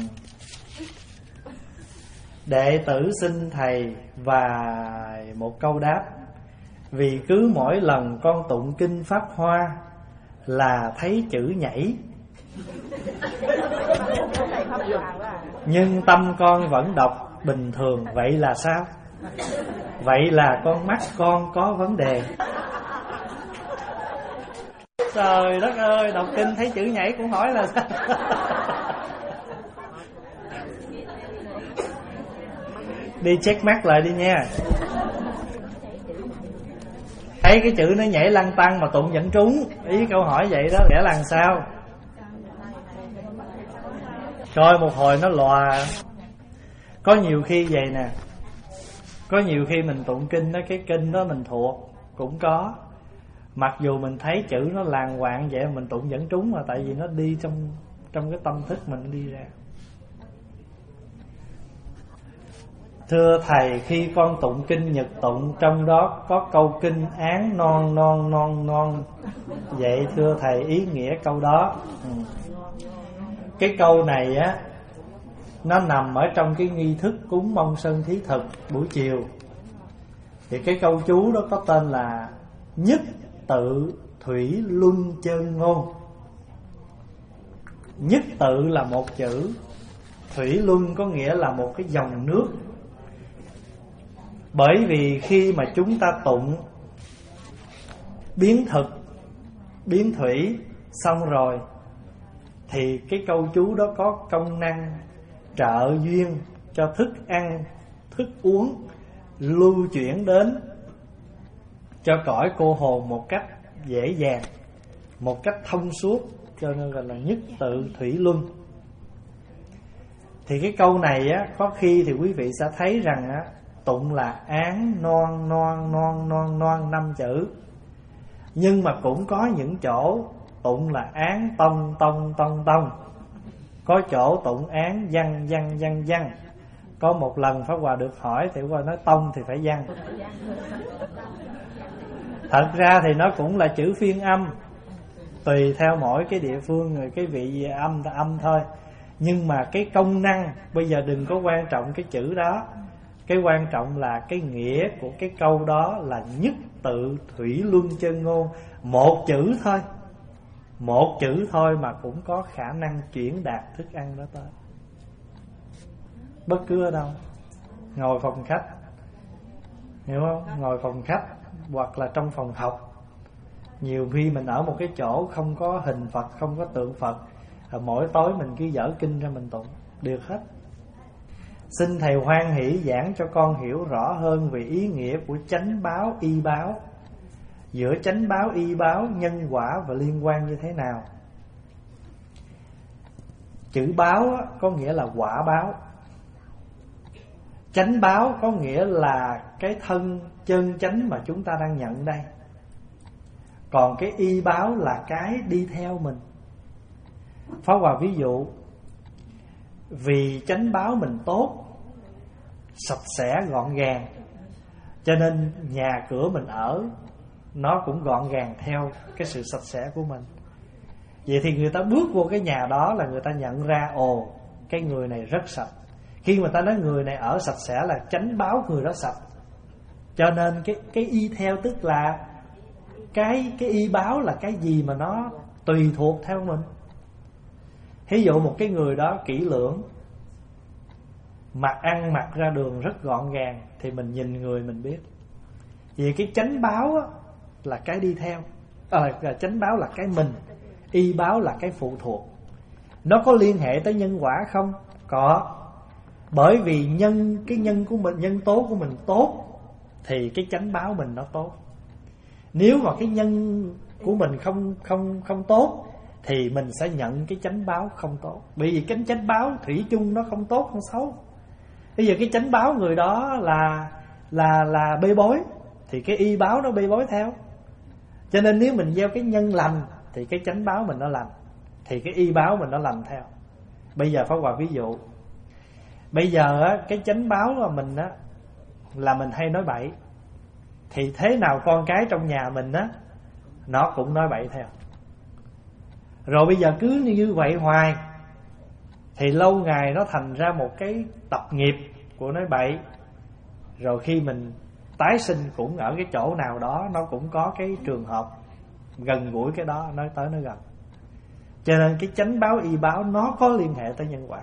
Đệ tử xin thầy và một câu đáp. Vì cứ mỗi lần con tụng kinh Pháp Hoa là thấy chữ nhảy, nhưng tâm con vẫn đọc bình thường. Vậy là sao? Vậy là con mắt con có vấn đề. Trời đất ơi, đọc kinh thấy chữ nhảy cũng hỏi là sao? Đi check mắt lại đi nha. Thấy cái chữ nó nhảy lăn tăng mà tụng vẫn trúng. Ý câu hỏi vậy đó, nghĩa là sao? Coi một hồi nó lòa. Có nhiều khi vậy nè, có nhiều khi mình tụng kinh đó, cái kinh đó mình thuộc cũng có, mặc dù mình thấy chữ nó làng quạng vậy mình tụng vẫn trúng, mà tại vì nó đi trong trong cái tâm thức mình đi ra. Thưa thầy, khi con tụng kinh Nhật tụng, trong đó có câu kinh án non non non non. Vậy thưa thầy, ý nghĩa câu đó? ừ. Cái câu này á, nó nằm ở trong cái nghi thức cúng mông sơn thí thực buổi chiều. Thì cái câu chú đó có tên là nhất tự thủy luân chân ngôn. Nhất tự là một chữ, thủy luân có nghĩa là một cái dòng nước. Bởi vì khi mà chúng ta tụng biến thực, biến thủy xong rồi, thì cái câu chú đó có công năng trợ duyên cho thức ăn, thức uống lưu chuyển đến cho cõi cô hồn một cách dễ dàng, một cách thông suốt, cho nên gọi là nhất tự thủy luân. Thì cái câu này á, có khi thì quý vị sẽ thấy rằng á, tụng là án non non non non non năm chữ, nhưng mà cũng có những chỗ tụng là án tông tông tông tông, có chỗ tụng án văn văn văn văn. Có một lần Pháp Hòa được hỏi thì Pháp Hòa nói tông thì phải văn. Thật ra thì nó cũng là chữ phiên âm, tùy theo mỗi cái địa phương người cái vị âm ta âm thôi. Nhưng mà cái công năng bây giờ đừng có quan trọng cái chữ đó, cái quan trọng là cái nghĩa của cái câu đó là nhất tự thủy luân chân ngôn. Một chữ thôi, một chữ thôi mà cũng có khả năng chuyển đạt thức ăn đó tới. Bất cứ ở đâu, ngồi phòng khách, hiểu không? Ngồi phòng khách hoặc là trong phòng học. Nhiều khi mình ở một cái chỗ không có hình Phật, không có tượng Phật, mỗi tối mình cứ dở kinh ra mình tụng, được hết. Xin thầy hoan hỷ giảng cho con hiểu rõ hơn về ý nghĩa của chánh báo y báo. Giữa chánh báo y báo, nhân quả và liên quan như thế nào? Chữ báo có nghĩa là quả báo. Chánh báo có nghĩa là cái thân chân chánh mà chúng ta đang nhận đây. còn cái y báo là cái đi theo mình. Pháp Hòa ví dụ, vì chánh báo mình tốt, sạch sẽ gọn gàng, cho nên nhà cửa mình ở nó cũng gọn gàng theo cái sự sạch sẽ của mình. Vậy thì người ta bước vô cái nhà đó là người ta nhận ra, ồ, cái người này rất sạch. Khi mà ta nói người này ở sạch sẽ là chánh báo người đó sạch. Cho nên cái cái y theo tức là cái cái y báo là cái gì mà nó tùy thuộc theo mình. Ví dụ một cái người đó kỹ lưỡng, mặc ăn mặc ra đường rất gọn gàng, thì mình nhìn người mình biết. Vì cái chánh báo á, là cái đi theo, à, là chánh báo là cái mình, y báo là cái phụ thuộc. Nó có liên hệ tới nhân quả không? Có. Bởi vì nhân cái nhân của mình, nhân tố của mình tốt thì cái chánh báo mình nó tốt. Nếu mà cái nhân của mình không không không tốt thì mình sẽ nhận cái chánh báo không tốt. Bởi vì cái chánh báo thủy chung nó không tốt không xấu. Bây giờ cái chánh báo người đó là là là bê bối thì cái y báo nó bê bối theo. Cho nên nếu mình gieo cái nhân lành thì cái chánh báo mình nó lành, thì cái y báo mình nó lành theo. Bây giờ Pháp Hòa ví dụ, bây giờ á, cái chánh báo của mình á, là mình hay nói bậy, thì thế nào con cái trong nhà mình á, nó cũng nói bậy theo. Rồi bây giờ cứ như vậy hoài thì lâu ngày nó thành ra một cái tập nghiệp của nói bậy. Rồi khi mình tái sinh cũng ở cái chỗ nào đó, nó cũng có cái trường hợp gần gũi cái đó, nói tới nói gần. Cho nên cái chánh báo y báo nó có liên hệ tới nhân quả.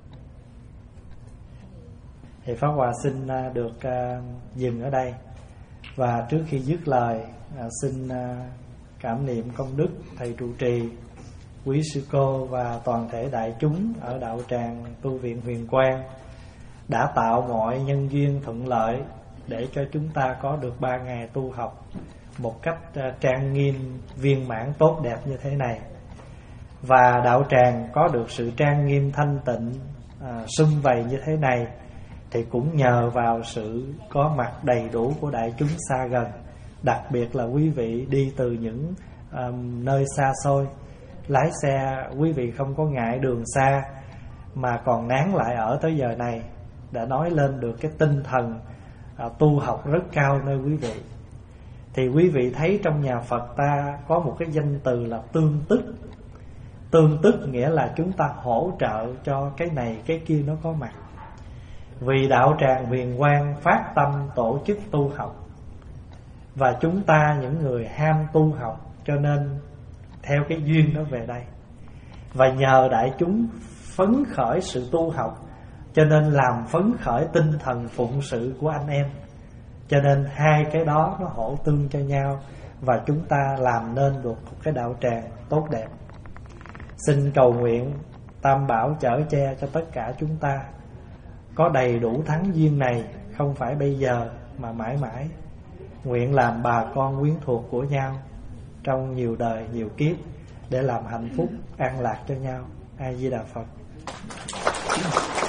Thì Pháp Hòa xin được uh, dừng ở đây. Và trước khi dứt lời, uh, xin uh, cảm niệm công đức thầy trụ trì, quý sư cô và toàn thể đại chúng ở đạo tràng tu viện Huyền Quang đã tạo mọi nhân duyên thuận lợi để cho chúng ta có được ba ngày tu học một cách uh, trang nghiêm, viên mãn, tốt đẹp như thế này. Và đạo tràng có được sự trang nghiêm, thanh tịnh, uh, sum vầy như thế này thì cũng nhờ vào sự có mặt đầy đủ của đại chúng xa gần. Đặc biệt là quý vị đi từ những um, nơi xa xôi, lái xe quý vị không có ngại đường xa mà còn nán lại ở tới giờ này, đã nói lên được cái tinh thần uh, tu học rất cao nơi quý vị. Thì quý vị thấy trong nhà Phật ta có một cái danh từ là tương tức. Tương tức nghĩa là chúng ta hỗ trợ cho cái này cái kia nó có mặt. Vì đạo tràng Huyền Quang phát tâm tổ chức tu học, và chúng ta những người ham tu học, cho nên theo cái duyên đó về đây. Và nhờ đại chúng phấn khởi sự tu học, cho nên làm phấn khởi tinh thần phụng sự của anh em. Cho nên hai cái đó nó hỗ tương cho nhau, và chúng ta làm nên được một cái đạo tràng tốt đẹp. Xin cầu nguyện Tam Bảo chở che cho tất cả chúng ta có đầy đủ thắng duyên này, không phải bây giờ mà mãi mãi. Nguyện làm bà con quyến thuộc của nhau trong nhiều đời nhiều kiếp, để làm hạnh phúc an lạc cho nhau. A Di Đà Phật.